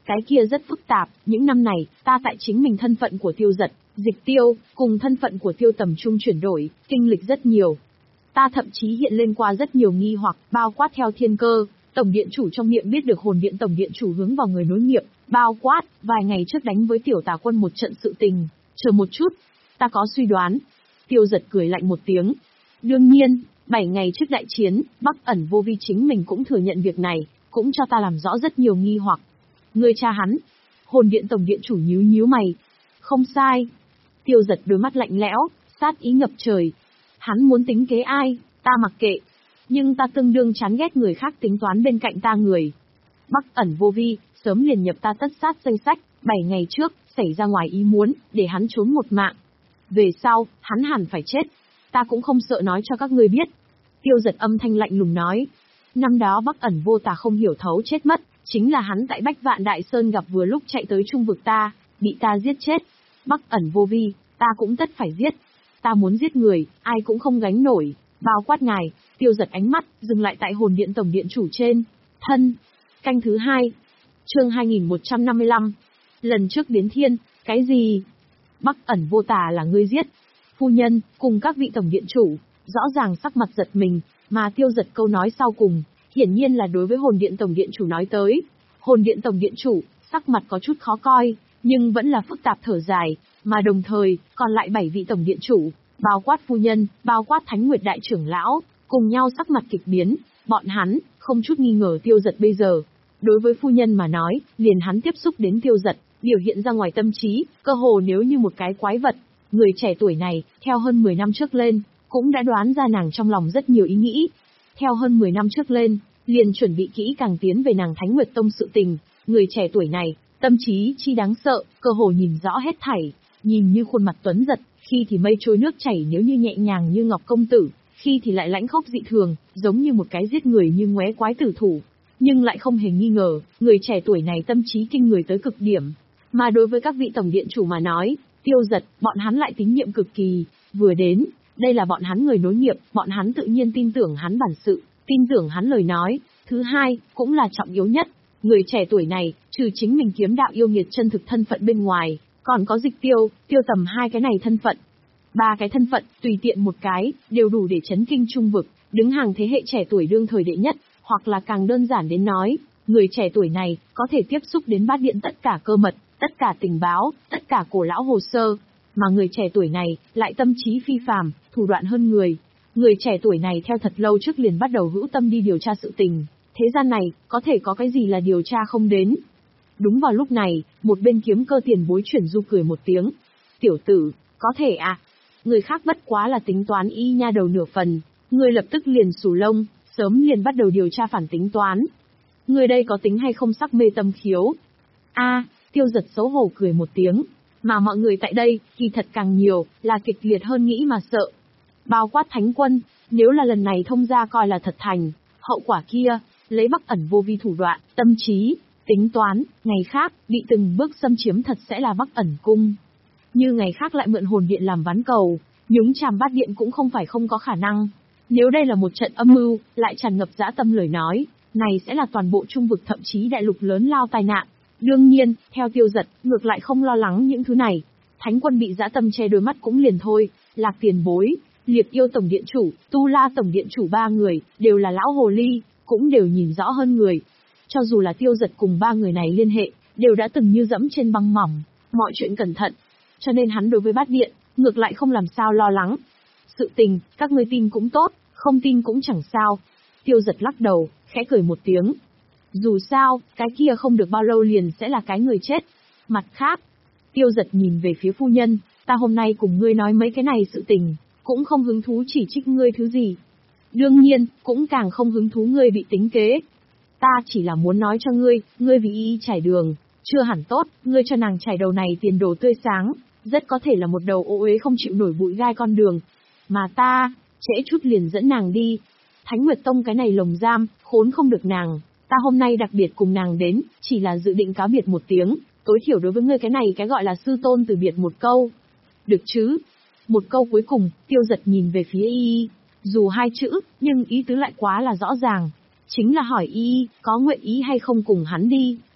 Cái kia rất phức tạp, những năm này, ta tại chính mình thân phận của Tiêu Giật, Dịch Tiêu, cùng thân phận của Tiêu Tầm Trung chuyển đổi, kinh lịch rất nhiều. Ta thậm chí hiện lên qua rất nhiều nghi hoặc, bao quát theo thiên cơ, Tổng Điện Chủ trong miệng biết được hồn điện Tổng Điện Chủ hướng vào người nối nghiệp, bao quát, vài ngày trước đánh với tiểu tà quân một trận sự tình, chờ một chút, ta có suy đoán. Tiêu Giật cười lạnh một tiếng. Đương nhiên, bảy ngày trước đại chiến, Bắc Ẩn Vô Vi chính mình cũng thừa nhận việc này, cũng cho ta làm rõ rất nhiều nghi hoặc. Ngươi cha hắn, hồn điện Tổng Điện Chủ nhíu nhíu mày. Không sai. Tiêu Giật đôi mắt lạnh lẽo, sát ý ngập trời. Hắn muốn tính kế ai, ta mặc kệ. Nhưng ta tương đương chán ghét người khác tính toán bên cạnh ta người. Bắc Ẩn Vô Vi, sớm liền nhập ta tất sát danh sách, bảy ngày trước, xảy ra ngoài ý muốn, để hắn trốn một mạng. Về sau, hắn hẳn phải chết. Ta cũng không sợ nói cho các ngươi biết. Tiêu Giật âm thanh lạnh lùng nói. Năm đó Bắc Ẩn Vô Tà không hiểu thấu chết mất, chính là hắn tại Bách Vạn Đại Sơn gặp vừa lúc chạy tới trung vực ta, bị ta giết chết. Bắc Ẩn Vô Vi, ta cũng tất phải giết. Ta muốn giết người, ai cũng không gánh nổi. Bao quát ngài. Tiêu Giật ánh mắt, dừng lại tại hồn điện Tổng Điện Chủ trên. Thân. Canh thứ hai. Chương hai nghìn một trăm năm mươi lăm. Lần trước đến thiên, cái gì? Bắc Ẩn Vô Tà là ngươi giết. Phu nhân, cùng các vị Tổng Điện Chủ, rõ ràng sắc mặt giật mình, mà Tiêu Giật câu nói sau cùng, hiển nhiên là đối với hồn điện Tổng Điện Chủ nói tới. Hồn điện Tổng Điện Chủ, sắc mặt có chút khó coi, nhưng vẫn là phức tạp thở dài, mà đồng thời, còn lại bảy vị Tổng Điện Chủ, bao quát phu nhân, bao quát Thánh Nguyệt Đại Trưởng Lão, cùng nhau sắc mặt kịch biến, bọn hắn, không chút nghi ngờ Tiêu Giật bây giờ. Đối với phu nhân mà nói, liền hắn tiếp xúc đến Tiêu Giật, biểu hiện ra ngoài tâm trí, cơ hồ nếu như một cái quái vật. Người trẻ tuổi này, theo hơn mười năm trước lên, cũng đã đoán ra nàng trong lòng rất nhiều ý nghĩ. Theo hơn mười năm trước lên, liền chuẩn bị kỹ càng tiến về nàng Thánh Nguyệt Tông sự tình. Người trẻ tuổi này, tâm trí chi đáng sợ, cơ hồ nhìn rõ hết thảy, nhìn như khuôn mặt tuấn giật, khi thì mây trôi nước chảy nếu như nhẹ nhàng như ngọc công tử, khi thì lại lãnh khốc dị thường, giống như một cái giết người như ngoé quái tử thủ. Nhưng lại không hề nghi ngờ, người trẻ tuổi này tâm trí kinh người tới cực điểm. Mà đối với các vị Tổng Điện Chủ mà nói, Tiêu Giật, bọn hắn lại tín nhiệm cực kỳ, vừa đến, đây là bọn hắn người nối nghiệp, bọn hắn tự nhiên tin tưởng hắn bản sự, tin tưởng hắn lời nói. Thứ hai, cũng là trọng yếu nhất, người trẻ tuổi này, trừ chính mình kiếm đạo yêu nghiệt chân thực thân phận bên ngoài, còn có Dịch Tiêu, Tiêu Tầm hai cái này thân phận. Ba cái thân phận, tùy tiện một cái, đều đủ để chấn kinh trung vực, đứng hàng thế hệ trẻ tuổi đương thời đệ nhất, hoặc là càng đơn giản đến nói, người trẻ tuổi này, có thể tiếp xúc đến bát điện tất cả cơ mật, tất cả tình báo, tất cả cổ lão hồ sơ. Mà người trẻ tuổi này, lại tâm trí phi phàm, thủ đoạn hơn người. Người trẻ tuổi này theo thật lâu trước liền bắt đầu hữu tâm đi điều tra sự tình. Thế gian này, có thể có cái gì là điều tra không đến. Đúng vào lúc này, một bên kiếm cơ tiền bối chuyển du cười một tiếng. Tiểu tử, có thể à? Người khác bất quá là tính toán y nha đầu nửa phần. Người lập tức liền xù lông, sớm liền bắt đầu điều tra phản tính toán. Người đây có tính hay không sắc mê tâm khiếu? A, Tiêu Giật xấu hổ cười một tiếng. Mà mọi người tại đây, kỳ thật càng nhiều, là kịch liệt hơn nghĩ mà sợ. Bao quát Thánh Quân, nếu là lần này thông gia coi là thật thành, hậu quả kia, lấy Bắc Ẩn Vô Vi thủ đoạn, tâm trí, tính toán, ngày khác, bị từng bước xâm chiếm thật sẽ là Bắc Ẩn Cung. Như ngày khác lại mượn hồn điện làm ván cầu, nhúng chàm bát điện cũng không phải không có khả năng. Nếu đây là một trận âm mưu, lại tràn ngập dã tâm lời nói, này sẽ là toàn bộ trung vực thậm chí đại lục lớn lao tai nạn. Đương nhiên, theo Tiêu Giật, ngược lại không lo lắng những thứ này. Thánh Quân bị dã tâm che đôi mắt cũng liền thôi, Lạc Tiền Bối, Liệt Yêu Tổng Điện Chủ, Tu La Tổng Điện Chủ ba người, đều là lão hồ ly, cũng đều nhìn rõ hơn người. Cho dù là Tiêu Giật cùng ba người này liên hệ, đều đã từng như dẫm trên băng mỏng, mọi chuyện cẩn thận. Cho nên hắn đối với bát điện, ngược lại không làm sao lo lắng. Sự tình, các ngươi tin cũng tốt, không tin cũng chẳng sao. Tiêu Giật lắc đầu, khẽ cười một tiếng. Dù sao, cái kia không được bao lâu liền sẽ là cái người chết. Mặt khác, Tiêu Giật nhìn về phía phu nhân, ta hôm nay cùng ngươi nói mấy cái này sự tình, cũng không hứng thú chỉ trích ngươi thứ gì. Đương nhiên, cũng càng không hứng thú ngươi bị tính kế. Ta chỉ là muốn nói cho ngươi, ngươi vì y trải đường, chưa hẳn tốt, ngươi cho nàng trải đầu này tiền đồ tươi sáng, rất có thể là một đầu ô uế không chịu nổi bụi gai con đường. Mà ta, trễ chút liền dẫn nàng đi. Thánh Nguyệt Tông cái này lồng giam, khốn không được nàng. Ta hôm nay đặc biệt cùng nàng đến, chỉ là dự định cáo biệt một tiếng, tối thiểu đối với ngươi cái này cái gọi là sư tôn từ biệt một câu. Được chứ? Một câu cuối cùng, Tiêu Giật nhìn về phía y, dù hai chữ, nhưng ý tứ lại quá là rõ ràng. Chính là hỏi y, có nguyện ý hay không cùng hắn đi.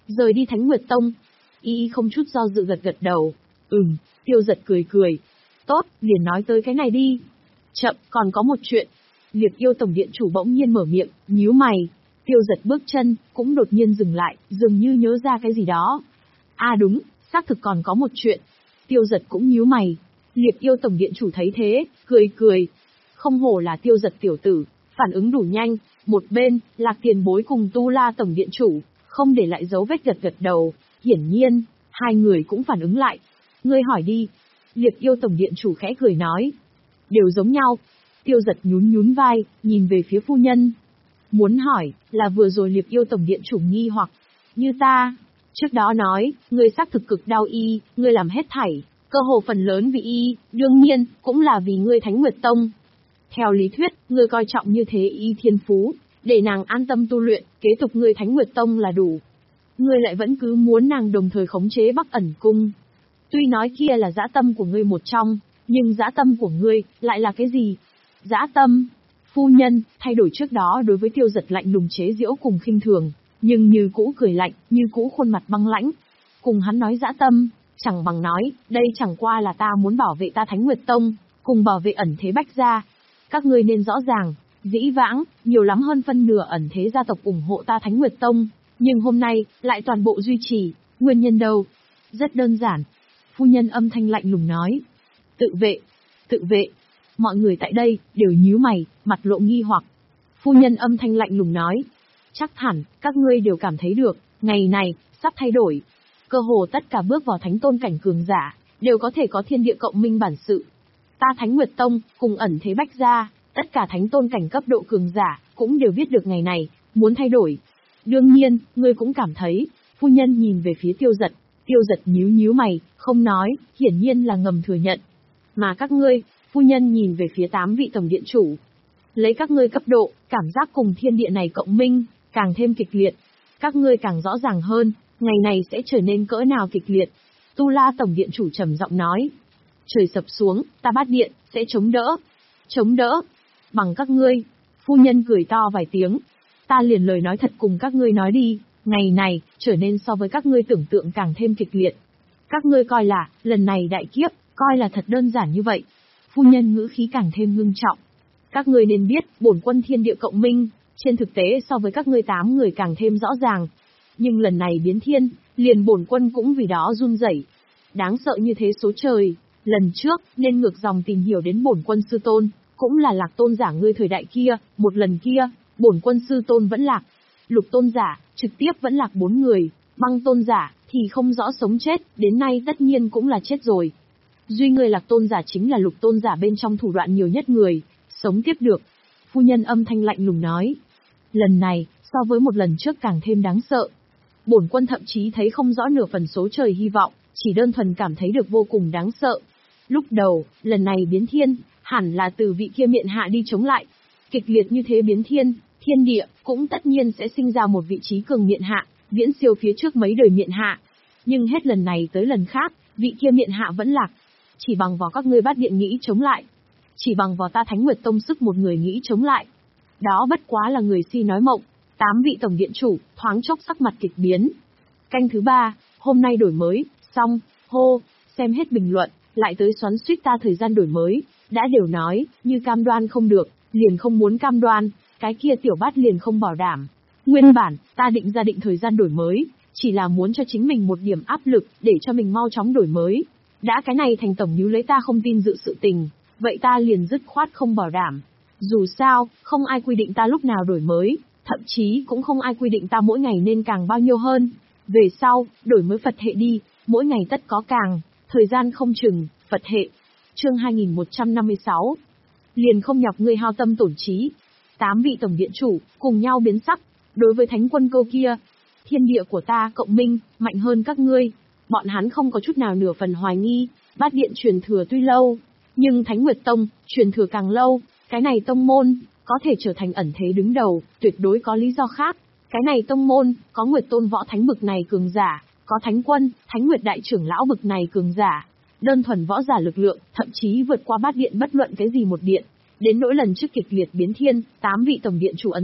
rời đi Thánh Nguyệt Tông. Y không chút do dự gật gật đầu. Ừm, Tiêu Giật cười cười. Tốt, liền nói tới cái này đi. Chậm, còn có một chuyện. Liệp Yêu Tổng Điện Chủ bỗng nhiên mở miệng, nhíu mày. Tiêu Giật bước chân, cũng đột nhiên dừng lại, dường như nhớ ra cái gì đó. À đúng, xác thực còn có một chuyện. Tiêu Giật cũng nhíu mày. Liệp Yêu Tổng Điện Chủ thấy thế, cười cười. Không hổ là Tiêu Giật tiểu tử, phản ứng đủ nhanh. Một bên, Lạc Tiền Bối cùng Tu La Tổng Điện Chủ, không để lại dấu vết gật gật đầu. Hiển nhiên, hai người cũng phản ứng lại. Ngươi hỏi đi. Liệp Yêu Tổng Điện Chủ khẽ cười nói. Đều giống nhau. Tiêu Giật nhún nhún vai, nhìn về phía phu nhân. Muốn hỏi, là vừa rồi Liệp Yêu Tổng Điện Chủ nghi hoặc, như ta, trước đó nói, ngươi xác thực cực đau y, ngươi làm hết thảy, cơ hồ phần lớn vì y, đương nhiên, cũng là vì ngươi Thánh Nguyệt Tông. Theo lý thuyết, ngươi coi trọng như thế y thiên phú, để nàng an tâm tu luyện, kế tục ngươi Thánh Nguyệt Tông là đủ. Ngươi lại vẫn cứ muốn nàng đồng thời khống chế Bắc Ẩn Cung. Tuy nói kia là dã tâm của ngươi một trong, nhưng dã tâm của ngươi, lại là cái gì? Dã tâm. Phu nhân, thay đổi trước đó đối với Tiêu Giật lạnh lùng chế giễu cùng khinh thường, nhưng như cũ cười lạnh, như cũ khuôn mặt băng lãnh. Cùng hắn nói dã tâm, chẳng bằng nói, đây chẳng qua là ta muốn bảo vệ ta Thánh Nguyệt Tông, cùng bảo vệ ẩn thế Bách gia. Các ngươi nên rõ ràng, dĩ vãng, nhiều lắm hơn phân nửa ẩn thế gia tộc ủng hộ ta Thánh Nguyệt Tông, nhưng hôm nay, lại toàn bộ duy trì, nguyên nhân đâu? Rất đơn giản. Phu nhân âm thanh lạnh lùng nói. Tự vệ, tự vệ. Mọi người tại đây, đều nhíu mày, mặt lộ nghi hoặc. Phu nhân âm thanh lạnh lùng nói. Chắc hẳn, các ngươi đều cảm thấy được, ngày này, sắp thay đổi. Cơ hồ tất cả bước vào thánh tôn cảnh cường giả, đều có thể có thiên địa cộng minh bản sự. Ta Thánh Nguyệt Tông, cùng ẩn thế Bách gia, tất cả thánh tôn cảnh cấp độ cường giả, cũng đều biết được ngày này, muốn thay đổi. Đương nhiên, ngươi cũng cảm thấy, phu nhân nhìn về phía Tiêu Giật, Tiêu Giật nhíu nhíu mày, không nói, hiển nhiên là ngầm thừa nhận. Mà các ngươi, phu nhân nhìn về phía tám vị tổng điện chủ. Lấy các ngươi cấp độ, cảm giác cùng thiên địa này cộng minh, càng thêm kịch liệt. Các ngươi càng rõ ràng hơn, ngày này sẽ trở nên cỡ nào kịch liệt. Tu La Tổng Điện Chủ trầm giọng nói. Trời sập xuống, ta Bát Điện, sẽ chống đỡ. Chống đỡ. Bằng các ngươi. Phu nhân cười to vài tiếng. Ta liền lời nói thật cùng các ngươi nói đi, ngày này, trở nên so với các ngươi tưởng tượng càng thêm kịch liệt. Các ngươi coi là, lần này đại kiếp, coi là thật đơn giản như vậy. Phu nhân ngữ khí càng thêm ngưng trọng. Các ngươi nên biết, bổn quân thiên địa cộng minh, trên thực tế so với các ngươi tám người càng thêm rõ ràng. Nhưng lần này biến thiên, liền bổn quân cũng vì đó run rẩy. Đáng sợ như thế số trời, lần trước, nên ngược dòng tìm hiểu đến bổn quân sư tôn, cũng là Lạc tôn giả ngươi thời đại kia, một lần kia, bổn quân sư tôn vẫn lạc. Lục tôn giả, trực tiếp vẫn lạc bốn người, băng tôn giả, thì không rõ sống chết, đến nay tất nhiên cũng là chết rồi. Duy người Lạc tôn giả chính là lục tôn giả bên trong thủ đoạn nhiều nhất người, sống tiếp được. Phu nhân âm thanh lạnh lùng nói. Lần này, so với một lần trước càng thêm đáng sợ. Bổn quân thậm chí thấy không rõ nửa phần số trời hy vọng, chỉ đơn thuần cảm thấy được vô cùng đáng sợ. Lúc đầu, lần này biến thiên, hẳn là từ vị kia miện hạ đi chống lại. Kịch liệt như thế biến thiên, thiên địa, cũng tất nhiên sẽ sinh ra một vị trí cường miện hạ, viễn siêu phía trước mấy đời miện hạ. Nhưng hết lần này tới lần khác, vị kia miện hạ vẫn lạc. Chỉ bằng vào các ngươi Bát Điện nghĩ chống lại. Chỉ bằng vào ta Thánh Nguyệt Tông sức một người nghĩ chống lại. Đó bất quá là người si nói mộng. Tám vị tổng điện chủ, thoáng chốc sắc mặt kịch biến. Canh thứ ba, hôm nay đổi mới, xong, hô, xem hết bình luận, lại tới xoắn xuýt ta thời gian đổi mới, đã đều nói, như cam đoan không được, liền không muốn cam đoan, cái kia tiểu bát liền không bảo đảm. Nguyên bản, ta định ra định thời gian đổi mới, chỉ là muốn cho chính mình một điểm áp lực, để cho mình mau chóng đổi mới. Đã cái này thành tổng níu lấy ta không tin dự sự tình, vậy ta liền dứt khoát không bảo đảm. Dù sao, không ai quy định ta lúc nào đổi mới, thậm chí cũng không ai quy định ta mỗi ngày nên càng bao nhiêu hơn. Về sau, đổi mới Phật hệ đi, mỗi ngày tất có càng, thời gian không chừng, Phật hệ. Chương hai nghìn một trăm năm mươi sáu. Liền không nhọc ngươi hao tâm tổn trí. Tám vị tổng điện chủ, cùng nhau biến sắc. Đối với thánh quân câu kia, thiên địa của ta cộng minh, mạnh hơn các ngươi. Bọn hắn không có chút nào nửa phần hoài nghi, Bát Điện truyền thừa tuy lâu, nhưng Thánh Nguyệt Tông, truyền thừa càng lâu, cái này tông môn, có thể trở thành ẩn thế đứng đầu, tuyệt đối có lý do khác. Cái này tông môn, có Nguyệt Tôn võ thánh bực này cường giả, có Thánh Quân, Thánh Nguyệt đại trưởng lão bực này cường giả. Đơn thuần võ giả lực lượng, thậm chí vượt qua Bát Điện bất luận cái gì một điện. Đến nỗi lần trước kịch liệt biến thiên, tám vị tổng điện chủ ấn tượng,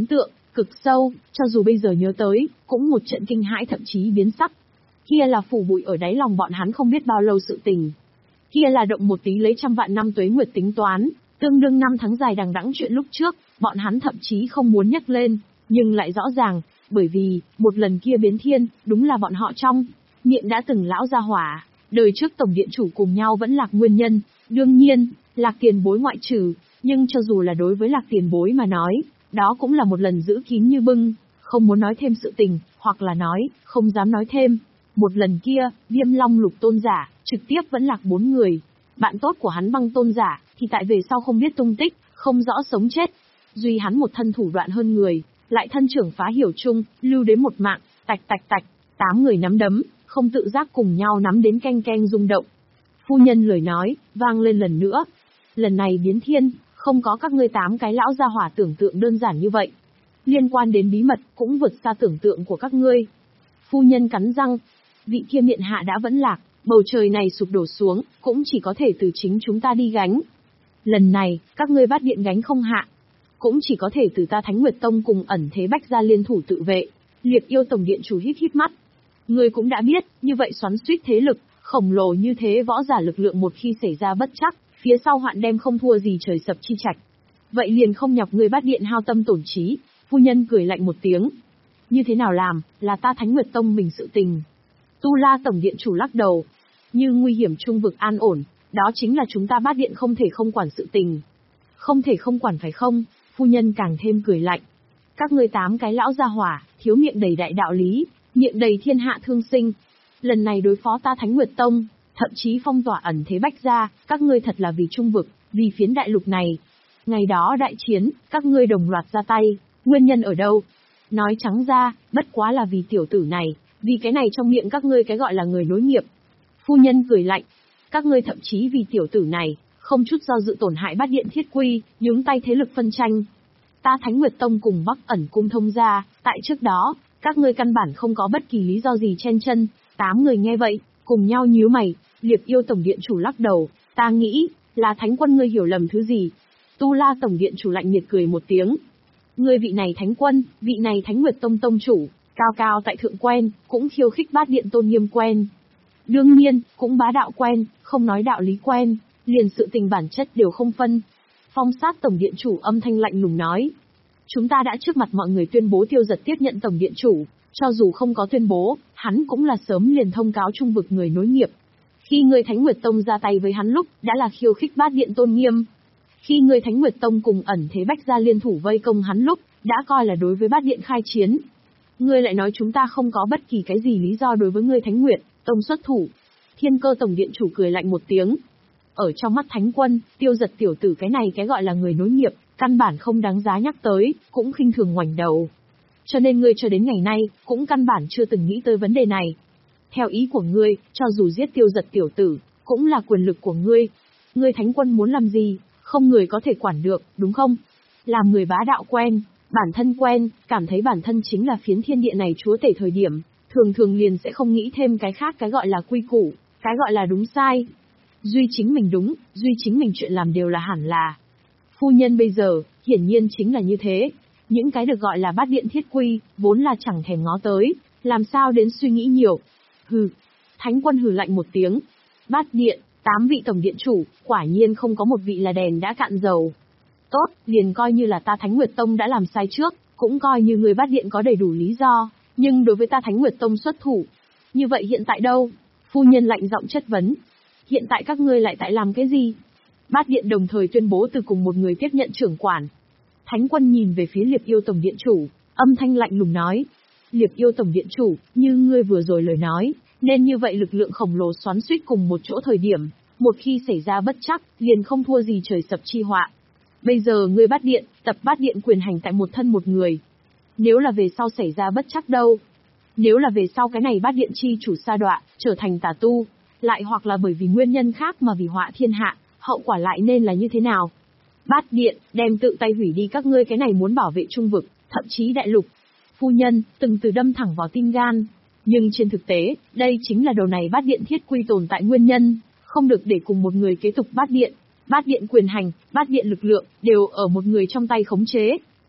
cực sâu, cho dù bây giờ nhớ tới, cũng một trận kinh hãi thậm chí biến sắc. Kia là phủ bụi ở đáy lòng bọn hắn không biết bao lâu sự tình. Kia là động một tí lấy trăm vạn năm tuế nguyệt tính toán, tương đương năm tháng dài đằng đẵng chuyện lúc trước, bọn hắn thậm chí không muốn nhắc lên, nhưng lại rõ ràng, bởi vì, một lần kia biến thiên, đúng là bọn họ trong miệng đã từng lão gia hỏa, đời trước tổng điện chủ cùng nhau vẫn Lạc nguyên nhân, đương nhiên, Lạc tiền bối ngoại trừ, nhưng cho dù là đối với Lạc tiền bối mà nói, đó cũng là một lần giữ kín như bưng, không muốn nói thêm sự tình, hoặc là nói, không dám nói thêm. Một lần kia, Viêm Long Lục tôn giả, trực tiếp vẫn Lạc bốn người. Bạn tốt của hắn Băng tôn giả, thì tại về sau không biết tung tích, không rõ sống chết. Duy hắn một thân thủ đoạn hơn người, lại thân trưởng phá hiểu chung, lưu đến một mạng, tạch tạch tạch, tám người nắm đấm, không tự giác cùng nhau nắm đến canh canh rung động. Phu nhân lời nói, vang lên lần nữa. Lần này biến thiên, không có các ngươi tám cái lão gia hỏa tưởng tượng đơn giản như vậy. Liên quan đến bí mật, cũng vượt xa tưởng tượng của các ngươi. Phu nhân cắn răng, vị kia miện hạ đã vẫn Lạc, bầu trời này sụp đổ xuống, cũng chỉ có thể từ chính chúng ta đi gánh. Lần này, các ngươi Bát Điện gánh không hạ, cũng chỉ có thể từ ta Thánh Nguyệt Tông cùng ẩn thế bách gia liên thủ tự vệ. Liệp Yêu tổng điện chủ híp híp mắt. Ngươi cũng đã biết, như vậy xoắn xuýt thế lực, khổng lồ như thế võ giả lực lượng một khi xảy ra bất trắc, phía sau hoạn đem không thua gì trời sập chi trạch. Vậy liền không nhọc ngươi Bát Điện hao tâm tổn trí. Phu nhân cười lạnh một tiếng. Như thế nào làm, là ta Thánh Nguyệt Tông mình sự tình. Tu La tổng điện chủ lắc đầu. Như nguy hiểm trung vực an ổn, đó chính là chúng ta Bát Điện không thể không quản sự tình. Không thể không quản phải không? Phu nhân càng thêm cười lạnh. Các ngươi tám cái lão gia hỏa, thiếu miệng đầy đại đạo lý, miệng đầy thiên hạ thương sinh. Lần này đối phó ta Thánh Nguyệt Tông, thậm chí phong tỏa ẩn thế bách gia, các ngươi thật là vì trung vực, vì phiến đại lục này. Ngày đó đại chiến, các ngươi đồng loạt ra tay, nguyên nhân ở đâu? Nói trắng ra, bất quá là vì tiểu tử này, vì cái này trong miệng các ngươi cái gọi là người nối nghiệp. Phu nhân cười lạnh. Các ngươi thậm chí vì tiểu tử này, không chút do dự tổn hại Bát Điện thiết quy, nhúng tay thế lực phân tranh. Ta Thánh Nguyệt Tông cùng Bắc ẩn cung thông gia, tại trước đó, các ngươi căn bản không có bất kỳ lý do gì chen chân. Tám người nghe vậy, cùng nhau nhíu mày. Liệp Yêu tổng điện chủ lắc đầu, ta nghĩ, là Thánh quân ngươi hiểu lầm thứ gì. Tu La tổng điện chủ lạnh nhiệt cười một tiếng. Ngươi vị này Thánh quân, vị này Thánh Nguyệt Tông tông chủ, cao cao tại thượng quen, cũng khiêu khích Bát Điện tôn nghiêm quen. Đương nhiên, cũng bá đạo quen, không nói đạo lý quen, liền sự tình bản chất đều không phân. Phong Sát tổng điện chủ âm thanh lạnh lùng nói. Chúng ta đã trước mặt mọi người tuyên bố Tiêu Giật tiếp nhận tổng điện chủ, cho dù không có tuyên bố, hắn cũng là sớm liền thông cáo trung vực người nối nghiệp. Khi người Thánh Nguyệt Tông ra tay với hắn lúc, đã là khiêu khích Bát Điện tôn nghiêm. Khi người Thánh Nguyệt Tông cùng ẩn thế bách gia liên thủ vây công hắn lúc, đã coi là đối với Bát Điện khai chiến. Ngươi lại nói chúng ta không có bất kỳ cái gì lý do đối với ngươi Thánh Nguyệt Tông xuất thủ. Thiên Cơ tổng điện chủ cười lạnh một tiếng. Ở trong mắt Thánh quân, Tiêu Giật tiểu tử cái này cái gọi là người nối nghiệp, căn bản không đáng giá nhắc tới, cũng khinh thường ngoảnh đầu. Cho nên ngươi cho đến ngày nay, cũng căn bản chưa từng nghĩ tới vấn đề này. Theo ý của ngươi, cho dù giết Tiêu Giật tiểu tử, cũng là quyền lực của ngươi. Ngươi Thánh quân muốn làm gì, không người có thể quản được, đúng không? Làm người bá đạo quen, bản thân quen, cảm thấy bản thân chính là phiến thiên địa này chúa tể thời điểm, thường thường liền sẽ không nghĩ thêm cái khác cái gọi là quy củ, cái gọi là đúng sai. Duy chính mình đúng, duy chính mình chuyện làm đều là hẳn là. Phu nhân bây giờ, hiển nhiên chính là như thế. Những cái được gọi là Bát Điện thiết quy, vốn là chẳng thèm ngó tới, làm sao đến suy nghĩ nhiều. Hừ. Thánh quân hừ lạnh một tiếng. Bát Điện, tám vị tổng điện chủ, quả nhiên không có một vị là đèn đã cạn dầu. Tốt, liền coi như là ta Thánh Nguyệt Tông đã làm sai trước, cũng coi như người Bát Điện có đầy đủ lý do, nhưng đối với ta Thánh Nguyệt Tông xuất thủ. Như vậy hiện tại đâu? Phu nhân lạnh giọng chất vấn. Hiện tại các ngươi lại tại làm cái gì? Bát Điện đồng thời tuyên bố từ cùng một người tiếp nhận trưởng quản. Thánh quân nhìn về phía Liệp Yêu tổng điện chủ, âm thanh lạnh lùng nói. Liệp Yêu tổng điện chủ, như ngươi vừa rồi lời nói, nên như vậy lực lượng khổng lồ xoắn xuýt cùng một chỗ thời điểm, một khi xảy ra bất trắc, liền không thua gì trời sập chi họa. Bây giờ ngươi Bát Điện, tập Bát Điện quyền hành tại một thân một người. Nếu là về sau xảy ra bất trắc đâu? Nếu là về sau cái này Bát Điện chi chủ sa đọa, trở thành tà tu, lại hoặc là bởi vì nguyên nhân khác mà vì họa thiên hạ, hậu quả lại nên là như thế nào? Bát Điện, đem tự tay hủy đi các ngươi cái này muốn bảo vệ trung vực, thậm chí đại lục. Phu nhân, từng từ đâm thẳng vào tim gan. Nhưng trên thực tế, đây chính là đầu này Bát Điện thiết quy tồn tại nguyên nhân, không được để cùng một người kế tục Bát Điện. Bát Điện quyền hành, Bát Điện lực lượng, đều ở một người trong tay khống chế.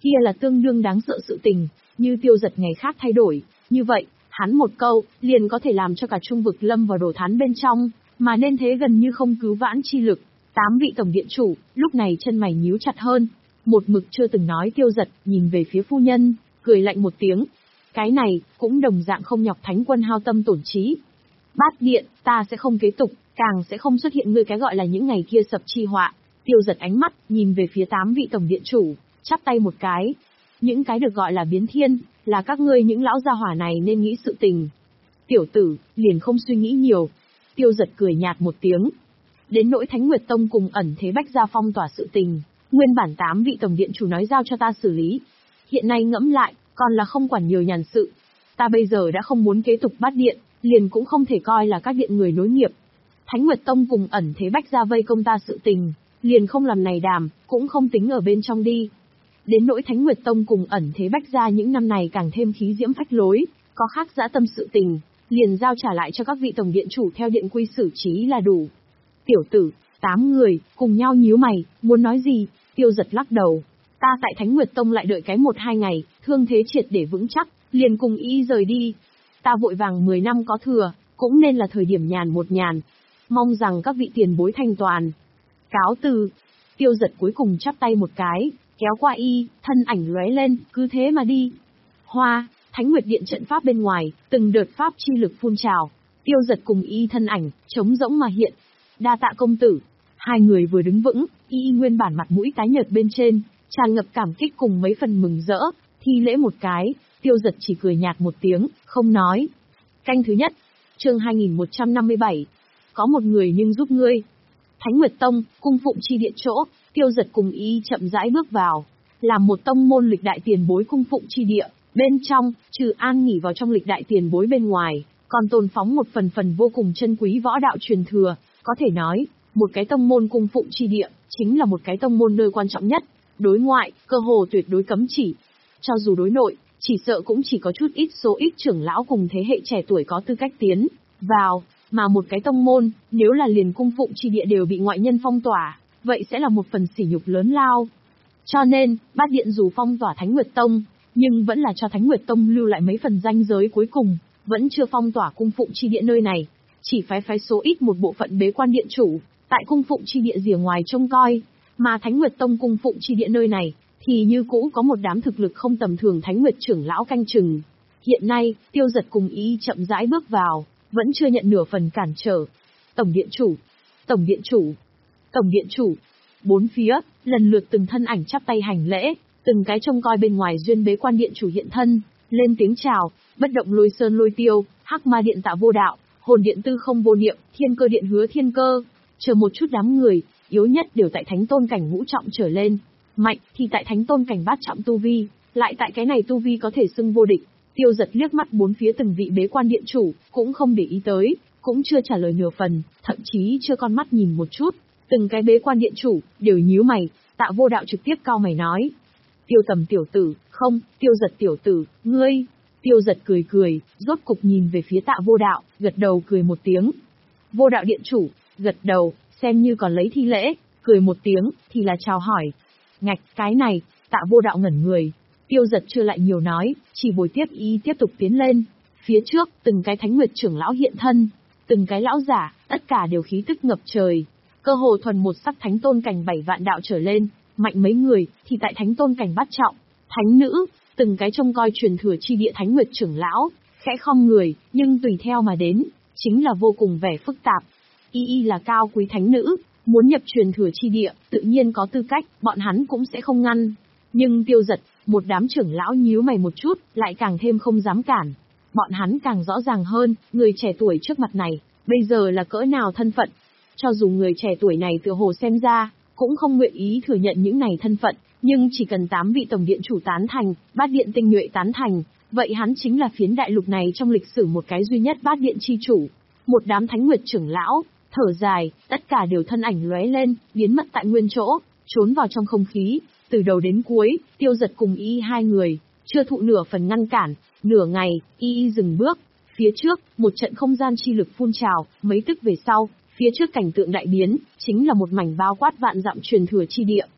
kia là tương đương đáng sợ sự tình, như Tiêu Giật ngày khác thay đổi, như vậy, hắn một câu, liền có thể làm cho cả trung vực lâm vào đổ thán bên trong, mà nên thế gần như không cứu vãn chi lực. Tám vị tổng điện chủ, lúc này chân mày nhíu chặt hơn, một mực chưa từng nói Tiêu Giật, nhìn về phía phu nhân, cười lạnh một tiếng. Cái này, cũng đồng dạng không nhọc thánh quân hao tâm tổn trí. Bát điện, ta sẽ không kế tục, càng sẽ không xuất hiện ngươi cái gọi là những ngày kia sập chi họa. Tiêu Giật ánh mắt, nhìn về phía tám vị tổng điện chủ, chắp tay một cái. Những cái được gọi là biến thiên, là các ngươi những lão gia hỏa này nên nghĩ sự tình. Tiểu tử, liền không suy nghĩ nhiều. Tiêu Giật cười nhạt một tiếng. Đến nỗi Thánh Nguyệt Tông cùng ẩn thế bách gia phong tỏa sự tình, nguyên bản tám vị tổng điện chủ nói giao cho ta xử lý. Hiện nay ngẫm lại, còn là không quản nhiều nhàn sự. Ta bây giờ đã không muốn kế tục bát điện, liền cũng không thể coi là các điện người nối nghiệp. Thánh Nguyệt Tông cùng ẩn thế bách gia vây công ta sự tình, liền không làm này đàm, cũng không tính ở bên trong đi. Đến nỗi Thánh Nguyệt Tông cùng ẩn thế bách gia những năm này càng thêm khí diễm phách lối, có khác dã tâm sự tình, liền giao trả lại cho các vị tổng điện chủ theo điện quy xử trí là đủ. Tiểu tử, tám người, cùng nhau nhíu mày, muốn nói gì? Tiêu Giật lắc đầu. Ta tại Thánh Nguyệt Tông lại đợi cái một hai ngày, thương thế triệt để vững chắc, liền cùng y rời đi. Ta vội vàng mười năm có thừa, cũng nên là thời điểm nhàn một nhàn. Mong rằng các vị tiền bối thanh toàn. Cáo từ. Tiêu Giật cuối cùng chắp tay một cái, kéo qua y, thân ảnh lóe lên, cứ thế mà đi. Hoa, Thánh Nguyệt Điện trận pháp bên ngoài, từng đợt pháp chi lực phun trào. Tiêu Giật cùng y thân ảnh, trống rỗng mà hiện. Đa tạ công tử. Hai người vừa đứng vững, y nguyên bản mặt mũi tái nhợt bên trên, tràn ngập cảm kích cùng mấy phần mừng rỡ, thi lễ một cái, Tiêu Giật chỉ cười nhạt một tiếng, không nói. Canh thứ nhất, chương hai nghìn một trăm năm mươi bảy. Có một người nhưng giúp ngươi. Thánh Nguyệt Tông, cung phụng chi địa chỗ, Tiêu Giật cùng y chậm rãi bước vào, làm một tông môn lịch đại tiền bối cung phụng chi địa, bên trong, trừ an nghỉ vào trong lịch đại tiền bối bên ngoài, còn tồn phóng một phần phần vô cùng chân quý võ đạo truyền thừa, có thể nói, một cái tông môn cung phụng chi địa, chính là một cái tông môn nơi quan trọng nhất, đối ngoại, cơ hồ tuyệt đối cấm chỉ. Cho dù đối nội, chỉ sợ cũng chỉ có chút ít số ít trưởng lão cùng thế hệ trẻ tuổi có tư cách tiến vào, mà một cái tông môn, nếu là liền cung phụng chi địa đều bị ngoại nhân phong tỏa, vậy sẽ là một phần sỉ nhục lớn lao. Cho nên, Bát Điện dù phong tỏa Thánh Nguyệt Tông, nhưng vẫn là cho Thánh Nguyệt Tông lưu lại mấy phần ranh giới cuối cùng, vẫn chưa phong tỏa cung phụng chi địa nơi này, chỉ phái phái số ít một bộ phận bế quan điện chủ, tại cung phụng chi địa rìa ngoài trông coi, mà Thánh Nguyệt Tông cung phụng chi địa nơi này, thì như cũ có một đám thực lực không tầm thường Thánh Nguyệt trưởng lão canh chừng. Hiện nay, Tiêu Giật cùng y chậm rãi bước vào, vẫn chưa nhận nửa phần cản trở. Tổng điện chủ, tổng điện chủ, tổng điện chủ. Bốn phía, lần lượt từng thân ảnh chắp tay hành lễ, từng cái trông coi bên ngoài duyên bế quan điện chủ hiện thân, lên tiếng chào, bất động lôi sơn lôi tiêu, hắc ma điện tạ vô đạo, hồn điện tư không vô niệm, thiên cơ điện hứa thiên cơ. Chờ một chút đám người, yếu nhất đều tại thánh tôn cảnh ngũ trọng trở lên, mạnh thì tại thánh tôn cảnh bát trọng tu vi, lại tại cái này tu vi có thể xưng vô địch. Tiêu Giật liếc mắt bốn phía từng vị bế quan điện chủ, cũng không để ý tới, cũng chưa trả lời nửa phần, thậm chí chưa con mắt nhìn một chút, từng cái bế quan điện chủ đều nhíu mày. Tạ vô đạo trực tiếp cau mày nói: Tiêu Tầm tiểu tử, không, Tiêu Giật tiểu tử, ngươi. Tiêu Giật cười cười, rốt cục nhìn về phía Tạ vô đạo, gật đầu cười một tiếng. Vô đạo điện chủ, gật đầu, xem như còn lấy thi lễ, cười một tiếng, thì là chào hỏi. Ngạch, cái này, Tạ vô đạo ngẩn người. Tiêu Giật chưa lại nhiều nói, chỉ bồi tiếp y tiếp tục tiến lên. Phía trước, từng cái Thánh Nguyệt trưởng lão hiện thân, từng cái lão giả, tất cả đều khí tức ngập trời. Cơ hồ thuần một sắc thánh tôn cảnh bảy vạn đạo trở lên, mạnh mấy người, thì tại thánh tôn cảnh bát trọng. Thánh nữ, từng cái trông coi truyền thừa chi địa Thánh Nguyệt trưởng lão, khẽ khom người, nhưng tùy theo mà đến, chính là vô cùng vẻ phức tạp. Y y là cao quý thánh nữ, muốn nhập truyền thừa chi địa, tự nhiên có tư cách, bọn hắn cũng sẽ không ngăn. Nhưng Tiêu Giật, một đám trưởng lão nhíu mày một chút, lại càng thêm không dám cản. Bọn hắn càng rõ ràng hơn, người trẻ tuổi trước mặt này, bây giờ là cỡ nào thân phận. Cho dù người trẻ tuổi này tựa hồ xem ra, cũng không nguyện ý thừa nhận những này thân phận, nhưng chỉ cần tám vị tổng điện chủ tán thành, bát điện tinh nhuệ tán thành, vậy hắn chính là phiến đại lục này trong lịch sử một cái duy nhất bát điện chi chủ. Một đám Thánh Nguyệt trưởng lão, thở dài, tất cả đều thân ảnh lóe lên, biến mất tại nguyên chỗ, trốn vào trong không khí. Từ đầu đến cuối, Tiêu Giật cùng y hai người, chưa thụ nửa phần ngăn cản. Nửa ngày, y y dừng bước. Phía trước, một trận không gian chi lực phun trào, mấy tức về sau, phía trước cảnh tượng đại biến, chính là một mảnh bao quát vạn dặm truyền thừa chi địa.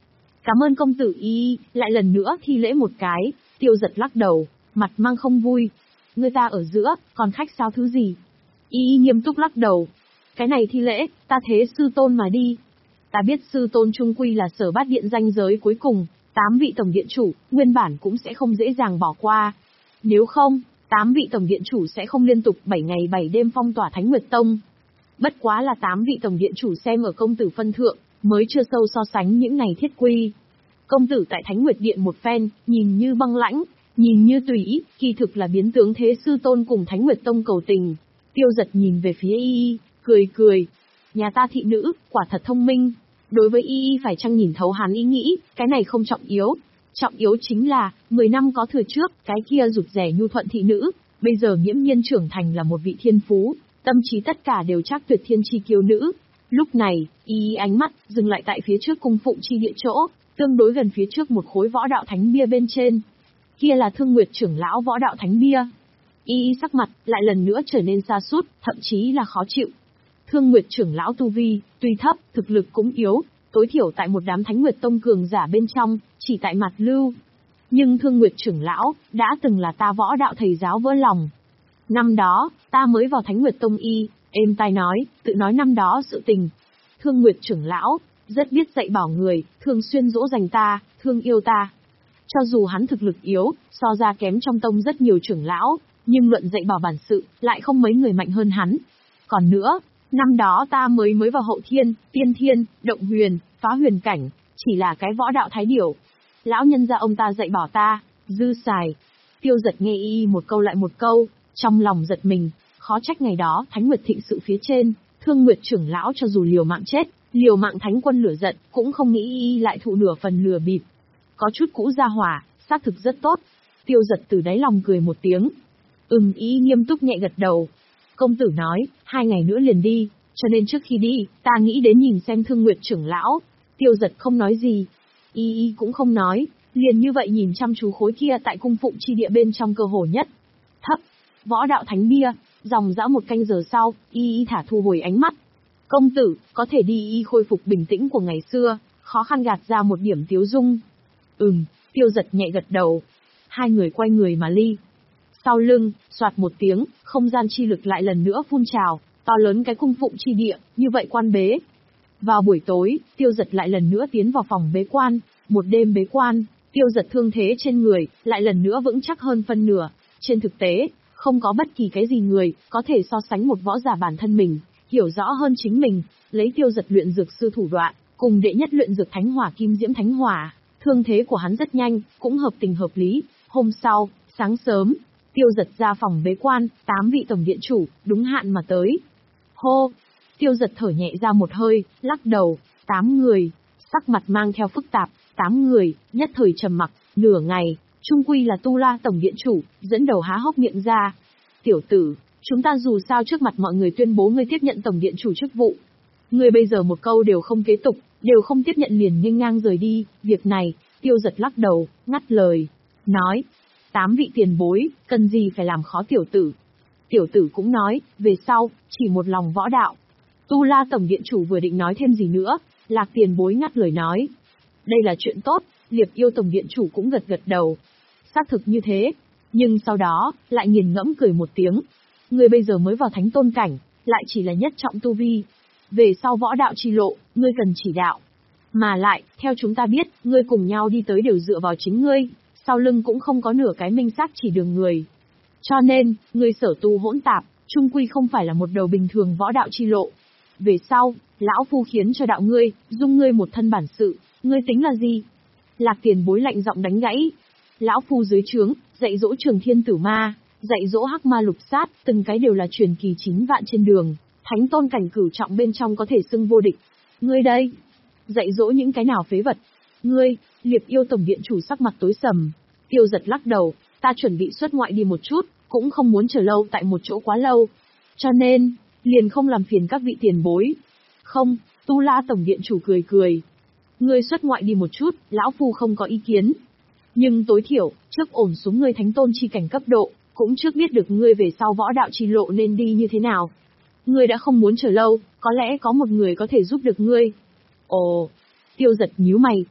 Cảm ơn công tử Y, lại lần nữa thi lễ một cái, Tiêu Giật lắc đầu, mặt mang không vui. Người ta ở giữa, còn khách sao thứ gì? Y nghiêm túc lắc đầu. Cái này thi lễ, ta thế sư tôn mà đi. Ta biết sư tôn trung quy là Sở Bát Điện danh giới cuối cùng, tám vị tổng điện chủ, nguyên bản cũng sẽ không dễ dàng bỏ qua. Nếu không, tám vị tổng điện chủ sẽ không liên tục bảy ngày bảy đêm phong tỏa Thánh Nguyệt Tông. Bất quá là tám vị tổng điện chủ xem ở công tử phân thượng, mới chưa sâu so sánh những ngày thiết quy. Công tử tại Thánh Nguyệt Điện một phen, nhìn như băng lãnh, nhìn như tùy ý, kỳ thực là biến tướng thế sư tôn cùng Thánh Nguyệt Tông cầu tình. Tiêu Giật nhìn về phía Y Y, cười cười. Nhà ta thị nữ, quả thật thông minh. Đối với Y Y phải chăng nhìn thấu hắn ý nghĩ, cái này không trọng yếu. Trọng yếu chính là, mười năm có thừa trước, cái kia rụt rẻ nhu thuận thị nữ, bây giờ nghiễm nhiên trưởng thành là một vị thiên phú, tâm trí tất cả đều chắc tuyệt thiên chi kiêu nữ. Lúc này, Y Y ánh mắt dừng lại tại phía trước cung phụng chi địa chỗ, tương đối gần phía trước một khối võ đạo thánh bia bên trên. Kia là Thương Nguyệt trưởng lão võ đạo thánh bia. Y Y sắc mặt lại lần nữa trở nên sa sút, thậm chí là khó chịu. Thương Nguyệt trưởng lão tu vi tuy thấp, thực lực cũng yếu, tối thiểu tại một đám Thánh Nguyệt Tông cường giả bên trong, chỉ tại mặt lưu. Nhưng Thương Nguyệt trưởng lão đã từng là ta võ đạo thầy giáo vỡ lòng. Năm đó, ta mới vào Thánh Nguyệt Tông Y, êm tai nói, tự nói năm đó sự tình. Thương Nguyệt trưởng lão rất biết dạy bảo người, thường xuyên dỗ dành ta, thương yêu ta. Cho dù hắn thực lực yếu, so ra kém trong tông rất nhiều trưởng lão, nhưng luận dạy bảo bản sự, lại không mấy người mạnh hơn hắn. Còn nữa, năm đó ta mới mới vào hậu thiên, tiên thiên, động huyền, phá huyền cảnh, chỉ là cái võ đạo thái điểu. Lão nhân gia ông ta dạy bảo ta, dư xài. Tiêu Giật nghe Y một câu lại một câu, trong lòng giật mình, khó trách ngày đó Thánh Nguyệt thịnh sự phía trên, Thương Nguyệt trưởng lão cho dù liều mạng chết, liều mạng thánh quân lửa giận, cũng không nghĩ Y lại thụ nửa phần lừa bịp. Có chút cũ ra hỏa, xác thực rất tốt. Tiêu Giật từ đáy lòng cười một tiếng. Ừm, Y nghiêm túc nhẹ gật đầu. Công tử nói, hai ngày nữa liền đi, cho nên trước khi đi, ta nghĩ đến nhìn xem Thương Nguyệt trưởng lão. Tiêu Giật không nói gì. Y Y cũng không nói, liền như vậy nhìn chăm chú khối kia tại cung phụng chi địa bên trong cơ hồ nhất. Thấp, võ đạo thánh bia, dòng dã một canh giờ sau, Y Y thả thu hồi ánh mắt. Công tử, có thể đi. Y khôi phục bình tĩnh của ngày xưa, khó khăn gạt ra một điểm tiếu dung. Ừm, Tiêu Giật nhẹ gật đầu. Hai người quay người mà ly. Sau lưng, soạt một tiếng, không gian chi lực lại lần nữa phun trào, to lớn cái cung phụng chi địa, như vậy quan bế. Vào buổi tối, Tiêu Giật lại lần nữa tiến vào phòng bế quan, một đêm bế quan, Tiêu Giật thương thế trên người, lại lần nữa vững chắc hơn phân nửa. Trên thực tế, không có bất kỳ cái gì người, có thể so sánh một võ giả bản thân mình, hiểu rõ hơn chính mình, lấy Tiêu Giật luyện dược sư thủ đoạn, cùng đệ nhất luyện dược thánh hỏa kim diễm thánh hỏa, thương thế của hắn rất nhanh, cũng hợp tình hợp lý. Hôm sau, sáng sớm, Tiêu Giật ra phòng bế quan, tám vị tổng điện chủ, đúng hạn mà tới. Hô! Tiêu Giật thở nhẹ ra một hơi, lắc đầu, tám người, sắc mặt mang theo phức tạp, tám người, nhất thời trầm mặc, nửa ngày, trung quy là Tu La tổng điện chủ, dẫn đầu há hốc miệng ra. Tiểu tử, chúng ta dù sao trước mặt mọi người tuyên bố ngươi tiếp nhận tổng điện chủ chức vụ. Ngươi bây giờ một câu đều không kế tục, đều không tiếp nhận liền nghênh ngang rời đi, việc này, Tiêu Giật lắc đầu, ngắt lời, nói, tám vị tiền bối, cần gì phải làm khó tiểu tử. Tiểu tử cũng nói, về sau, chỉ một lòng võ đạo. Tu La tổng điện chủ vừa định nói thêm gì nữa, Lạc tiền bối ngắt lời nói. Đây là chuyện tốt, Liệp Yêu tổng điện chủ cũng gật gật đầu. Xác thực như thế, nhưng sau đó, lại nghiền ngẫm cười một tiếng. Ngươi bây giờ mới vào thánh tôn cảnh, lại chỉ là nhất trọng tu vi. Về sau võ đạo chi lộ, ngươi cần chỉ đạo. Mà lại, theo chúng ta biết, ngươi cùng nhau đi tới đều dựa vào chính ngươi, sau lưng cũng không có nửa cái minh xác chỉ đường người. Cho nên, ngươi sở tu hỗn tạp, trung quy không phải là một đầu bình thường võ đạo chi lộ. Về sau, lão phu khiến cho đạo ngươi, dung ngươi một thân bản sự, ngươi tính là gì? Lạc tiền bối lạnh giọng đánh gãy. Lão phu dưới trướng, dạy dỗ Trường Thiên Tử Ma, dạy dỗ Hắc Ma Lục Sát, từng cái đều là truyền kỳ chín vạn trên đường, thánh tôn cảnh cửu trọng bên trong có thể xưng vô địch. Ngươi đây, dạy dỗ những cái nào phế vật? Ngươi, Liệp Yêu tổng điện chủ sắc mặt tối sầm. Tiêu Giật lắc đầu, ta chuẩn bị xuất ngoại đi một chút, cũng không muốn chờ lâu tại một chỗ quá lâu. Cho nên, liền không làm phiền các vị tiền bối. Không, Tu La tổng điện chủ cười cười. Ngươi xuất ngoại đi một chút, lão phu không có ý kiến. Nhưng tối thiểu, trước ổn xuống ngươi thánh tôn chi cảnh cấp độ, cũng trước biết được ngươi về sau võ đạo chi lộ nên đi như thế nào. Ngươi đã không muốn chờ lâu, có lẽ có một người có thể giúp được ngươi. Ồ, Tiêu Giật nhíu mày.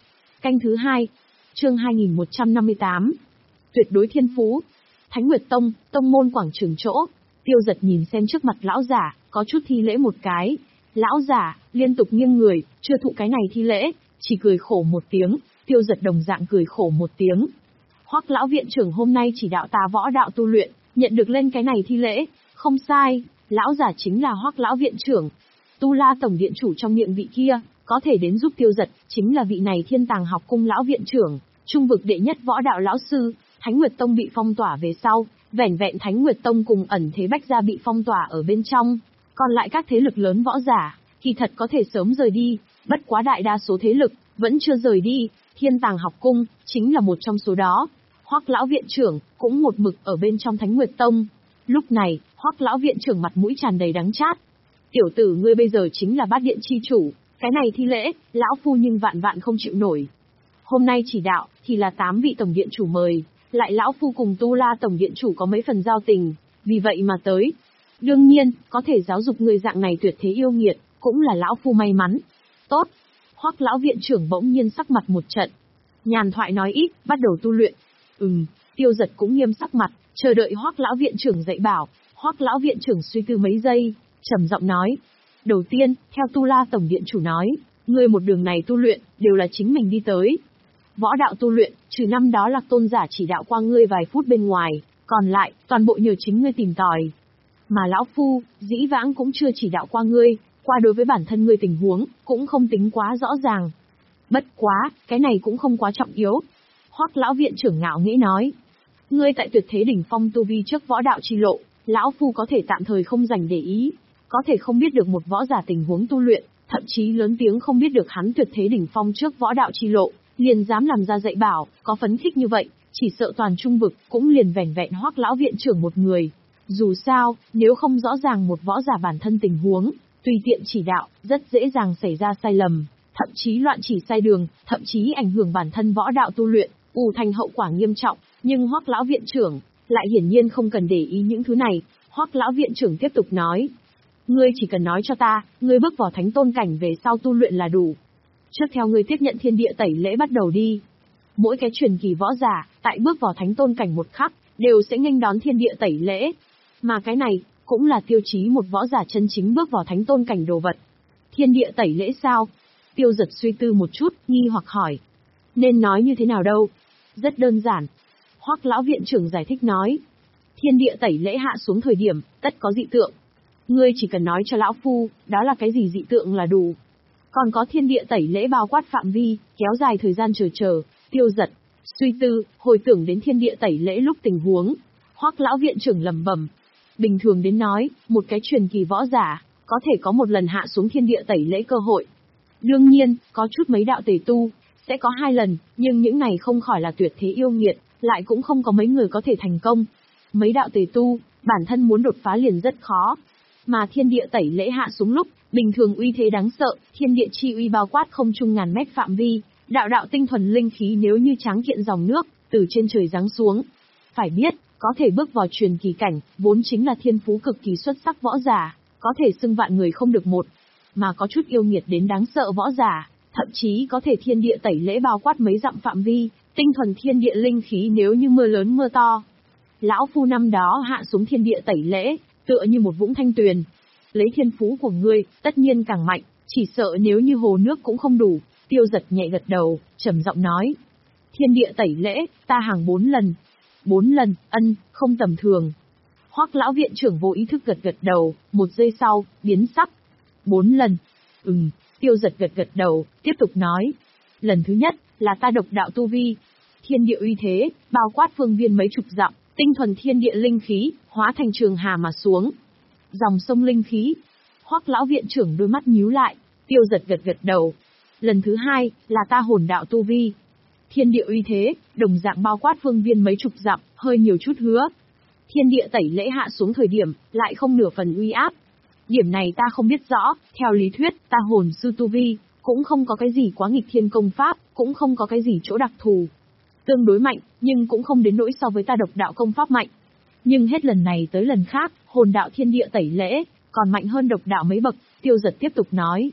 Canh thứ hai. Chương hai nghìn một trăm năm mươi tám. Tuyệt đối thiên phú. Thánh Nguyệt Tông, tông môn quảng trường chỗ. Tiêu Giật nhìn xem trước mặt lão giả, có chút thi lễ một cái. Lão giả liên tục nghiêng người, chưa thụ cái này thi lễ, chỉ cười khổ một tiếng. Tiêu Giật đồng dạng cười khổ một tiếng. Hoắc lão viện trưởng hôm nay chỉ đạo ta võ đạo tu luyện, nhận được lên cái này thi lễ, không sai, lão giả chính là Hoắc lão viện trưởng. Tu La tổng điện chủ trong miệng vị kia, có thể đến giúp Tiêu Giật, chính là vị này Thiên Tàng học cung lão viện trưởng, trung vực đệ nhất võ đạo lão sư. Thánh Nguyệt Tông bị phong tỏa về sau, vẻn vẹn Thánh Nguyệt Tông cùng ẩn thế Bách gia bị phong tỏa ở bên trong, còn lại các thế lực lớn võ giả, kỳ thật có thể sớm rời đi, bất quá đại đa số thế lực vẫn chưa rời đi. Thiên Tàng học cung chính là một trong số đó. Hoắc lão viện trưởng cũng một mực ở bên trong Thánh Nguyệt Tông. Lúc này, Hoắc lão viện trưởng mặt mũi tràn đầy đắng chát. Tiểu tử ngươi bây giờ chính là Bát điện chi chủ, cái này thi lễ, lão phu nhưng vạn vạn không chịu nổi. Hôm nay chỉ đạo thì là tám vị tổng điện chủ mời, lại lão phu cùng Tu La tổng điện chủ có mấy phần giao tình, vì vậy mà tới. Đương nhiên, có thể giáo dục người dạng này tuyệt thế yêu nghiệt, cũng là lão phu may mắn. Tốt. Hoắc lão viện trưởng bỗng nhiên sắc mặt một trận. Nhàn thoại nói ít, bắt đầu tu luyện. Ừm, Tiêu Giật cũng nghiêm sắc mặt, chờ đợi Hoắc lão viện trưởng dạy bảo. Hoắc lão viện trưởng suy tư mấy giây, trầm giọng nói: "Đầu tiên, theo Tu La tổng điện chủ nói, ngươi một đường này tu luyện đều là chính mình đi tới. Võ đạo tu luyện, trừ năm đó Lạc tôn giả chỉ đạo qua ngươi vài phút bên ngoài, còn lại toàn bộ nhờ chính ngươi tìm tòi. Mà lão phu, dĩ vãng cũng chưa chỉ đạo qua ngươi, qua đối với bản thân ngươi tình huống, cũng không tính quá rõ ràng. Bất quá, cái này cũng không quá trọng yếu." Hoắc lão viện trưởng ngạo nghễ nói: "Ngươi tại tuyệt thế đỉnh phong tu vi trước võ đạo chi lộ, lão phu có thể tạm thời không dành để ý, có thể không biết được một võ giả tình huống tu luyện, thậm chí lớn tiếng không biết được hắn tuyệt thế đỉnh phong trước võ đạo chi lộ, liền dám làm ra dạy bảo, có phấn khích như vậy, chỉ sợ toàn trung vực cũng liền vẻn vẹn Hoắc lão viện trưởng một người. Dù sao, nếu không rõ ràng một võ giả bản thân tình huống, tùy tiện chỉ đạo, rất dễ dàng xảy ra sai lầm, thậm chí loạn chỉ sai đường, thậm chí ảnh hưởng bản thân võ đạo tu luyện, ù thành hậu quả nghiêm trọng. Nhưng Hoắc lão viện trưởng lại hiển nhiên không cần để ý những thứ này." Hoắc lão viện trưởng tiếp tục nói: "Ngươi chỉ cần nói cho ta, ngươi bước vào thánh tôn cảnh về sau tu luyện là đủ. Trước theo ngươi tiếp nhận thiên địa tẩy lễ bắt đầu đi. Mỗi cái truyền kỳ võ giả, tại bước vào thánh tôn cảnh một khắc, đều sẽ nghênh đón thiên địa tẩy lễ. Mà cái này, cũng là tiêu chí một võ giả chân chính bước vào thánh tôn cảnh đồ vật." "Thiên địa tẩy lễ sao?" Tiêu Giật suy tư một chút, nghi hoặc hỏi. "Nên nói như thế nào đâu?" "Rất đơn giản." Hoắc lão viện trưởng giải thích nói. "Thiên địa tẩy lễ hạ xuống thời điểm, tất có dị tượng. Ngươi chỉ cần nói cho lão phu, đó là cái gì dị tượng là đủ. Còn có thiên địa tẩy lễ bao quát phạm vi, kéo dài thời gian chờ chờ." Tiêu Giật suy tư, hồi tưởng đến thiên địa tẩy lễ lúc tình huống. Hoắc lão viện trưởng lẩm bẩm: "Bình thường đến nói, một cái truyền kỳ võ giả, có thể có một lần hạ xuống thiên địa tẩy lễ cơ hội. Đương nhiên, có chút mấy đạo tề tu, sẽ có hai lần, nhưng những này không khỏi là tuyệt thế yêu nghiệt, lại cũng không có mấy người có thể thành công. Mấy đạo tề tu, bản thân muốn đột phá liền rất khó. Mà thiên địa tẩy lễ hạ xuống lúc, bình thường uy thế đáng sợ, thiên địa chi uy bao quát không trung ngàn mét phạm vi, đạo đạo tinh thuần linh khí nếu như tráng kiện dòng nước, từ trên trời giáng xuống. Phải biết, có thể bước vào truyền kỳ cảnh, vốn chính là thiên phú cực kỳ xuất sắc võ giả, có thể xưng vạn người không được một. Mà có chút yêu nghiệt đến đáng sợ võ giả, thậm chí có thể thiên địa tẩy lễ bao quát mấy dặm phạm vi, tinh thuần thiên địa linh khí nếu như mưa lớn mưa to. Lão phu năm đó hạ xuống thiên địa tẩy lễ, tựa như một vũng thanh tuyền. Lấy thiên phú của ngươi, tất nhiên càng mạnh, chỉ sợ nếu như hồ nước cũng không đủ." Tiêu Giật nhẹ gật đầu, trầm giọng nói: "Thiên địa tẩy lễ, ta hàng bốn lần." "Bốn lần, ân, không tầm thường." Hoắc lão viện trưởng vô ý thức gật gật đầu, một giây sau, biến sắc. "Bốn lần." "Ừm." Tiêu Giật gật gật đầu, tiếp tục nói: "Lần thứ nhất, là ta độc đạo tu vi. Thiên địa uy thế, bao quát phương viên mấy chục dặm, tinh thuần thiên địa linh khí, hóa thành trường hà mà xuống. Dòng sông linh khí." Hoắc lão viện trưởng đôi mắt nhíu lại, Tiêu Giật gật gật đầu. "Lần thứ hai, là ta hồn đạo tu vi. Thiên địa uy thế, đồng dạng bao quát phương viên mấy chục dặm, hơi nhiều chút hứa. Thiên địa tẩy lễ hạ xuống thời điểm, lại không nửa phần uy áp. Điểm này ta không biết rõ, theo lý thuyết, ta hồn sư tu vi, cũng không có cái gì quá nghịch thiên công pháp, cũng không có cái gì chỗ đặc thù. Tương đối mạnh, nhưng cũng không đến nỗi so với ta độc đạo công pháp mạnh. Nhưng hết lần này tới lần khác, hồn đạo thiên địa tẩy lễ, còn mạnh hơn độc đạo mấy bậc." Tiêu Giật tiếp tục nói.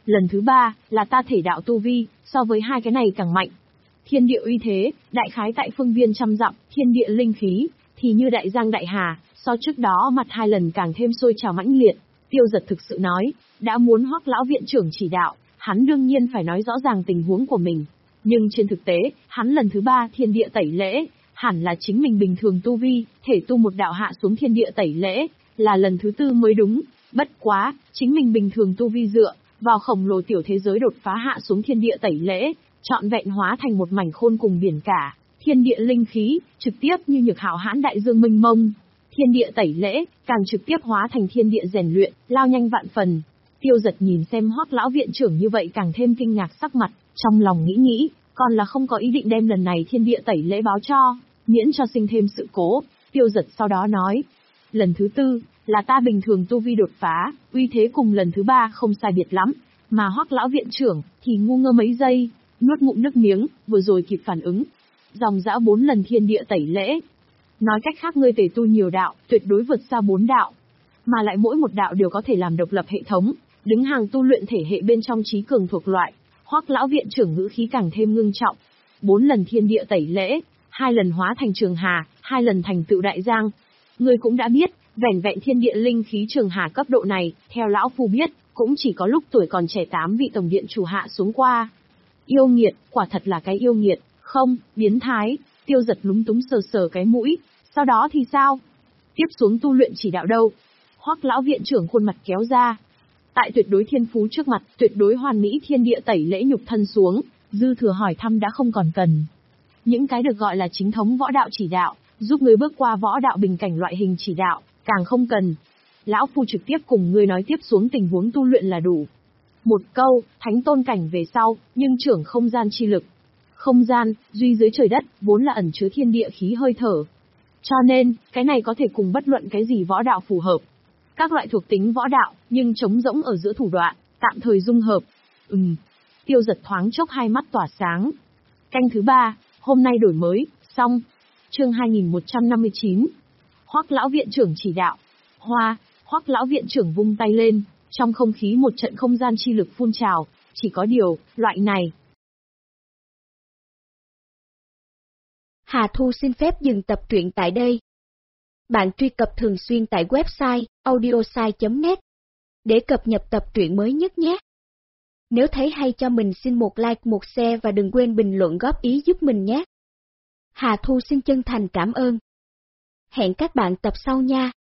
Lần thứ ba, là ta thể đạo tu vi, so với hai cái này càng mạnh. Thiên địa uy thế, đại khái tại phương viên trăm dặm, thiên địa linh khí, thì như đại giang đại hà, so trước đó mặt hai lần càng thêm sôi trào mãnh liệt. Tiêu Giật thực sự nói, đã muốn Hoắc lão viện trưởng chỉ đạo, hắn đương nhiên phải nói rõ ràng tình huống của mình. Nhưng trên thực tế, hắn lần thứ ba thiên địa tẩy lễ, hẳn là chính mình bình thường tu vi, thể tu một đạo hạ xuống thiên địa tẩy lễ, là lần thứ tư mới đúng. Bất quá, chính mình bình thường tu vi dựa vào khổng lồ tiểu thế giới đột phá hạ xuống thiên địa tẩy lễ, trọn vẹn hóa thành một mảnh khôn cùng biển cả, thiên địa linh khí, trực tiếp như nhược hạo hãn đại dương mênh mông. Thiên địa tẩy lễ, càng trực tiếp hóa thành thiên địa rèn luyện, lao nhanh vạn phần. Tiêu Giật nhìn xem Hoắc lão viện trưởng như vậy càng thêm kinh ngạc sắc mặt, trong lòng nghĩ nghĩ, còn là không có ý định đem lần này thiên địa tẩy lễ báo cho, miễn cho sinh thêm sự cố. Tiêu Giật sau đó nói, lần thứ tư, là ta bình thường tu vi đột phá, uy thế cùng lần thứ ba không sai biệt lắm, mà Hoắc lão viện trưởng thì ngu ngơ mấy giây, nuốt ngụm nước miếng, vừa rồi kịp phản ứng. Dòng dã bốn lần thiên địa tẩy lễ. Nói cách khác ngươi tề tu nhiều đạo, tuyệt đối vượt xa bốn đạo, mà lại mỗi một đạo đều có thể làm độc lập hệ thống, đứng hàng tu luyện thể hệ bên trong trí cường thuộc loại. Hoắc lão viện trưởng ngữ khí càng thêm ngưng trọng. Bốn lần thiên địa tẩy lễ, hai lần hóa thành trường hà, hai lần thành tựu đại giang. Ngươi cũng đã biết, vẻn vẹn thiên địa linh khí trường hà cấp độ này, theo lão phu biết, cũng chỉ có lúc tuổi còn trẻ tám vị tổng điện chủ hạ xuống qua. Yêu nghiệt, quả thật là cái yêu nghiệt, không, biến thái. Tiêu Giật lúng túng sờ sờ cái mũi, sau đó thì sao? Tiếp xuống tu luyện chỉ đạo đâu? Hoắc lão viện trưởng khuôn mặt kéo ra. Tại tuyệt đối thiên phú trước mặt, tuyệt đối hoàn mỹ thiên địa tẩy lễ nhục thân xuống, dư thừa hỏi thăm đã không còn cần. Những cái được gọi là chính thống võ đạo chỉ đạo, giúp người bước qua võ đạo bình cảnh loại hình chỉ đạo, càng không cần. Lão phu trực tiếp cùng ngươi nói tiếp xuống tình huống tu luyện là đủ. Một câu, thánh tôn cảnh về sau, nhưng trưởng không gian chi lực. Không gian, duy dưới trời đất, vốn là ẩn chứa thiên địa khí hơi thở. Cho nên, cái này có thể cùng bất luận cái gì võ đạo phù hợp. Các loại thuộc tính võ đạo, nhưng trống rỗng ở giữa thủ đoạn, tạm thời dung hợp. Ừm. Tiêu Giật thoáng chốc hai mắt tỏa sáng. Canh thứ ba, hôm nay đổi mới, xong. Chương hai nghìn một trăm năm mươi chín. Hoắc lão viện trưởng chỉ đạo. Hoa, Hoắc lão viện trưởng vung tay lên, trong không khí một trận không gian chi lực phun trào, chỉ có điều, loại này. Hà Thu xin phép dừng tập truyện tại đây. Bạn truy cập thường xuyên tại website audiosai chấm net để cập nhật tập truyện mới nhất nhé. Nếu thấy hay cho mình xin một like, một share và đừng quên bình luận góp ý giúp mình nhé. Hà Thu xin chân thành cảm ơn. Hẹn các bạn tập sau nha.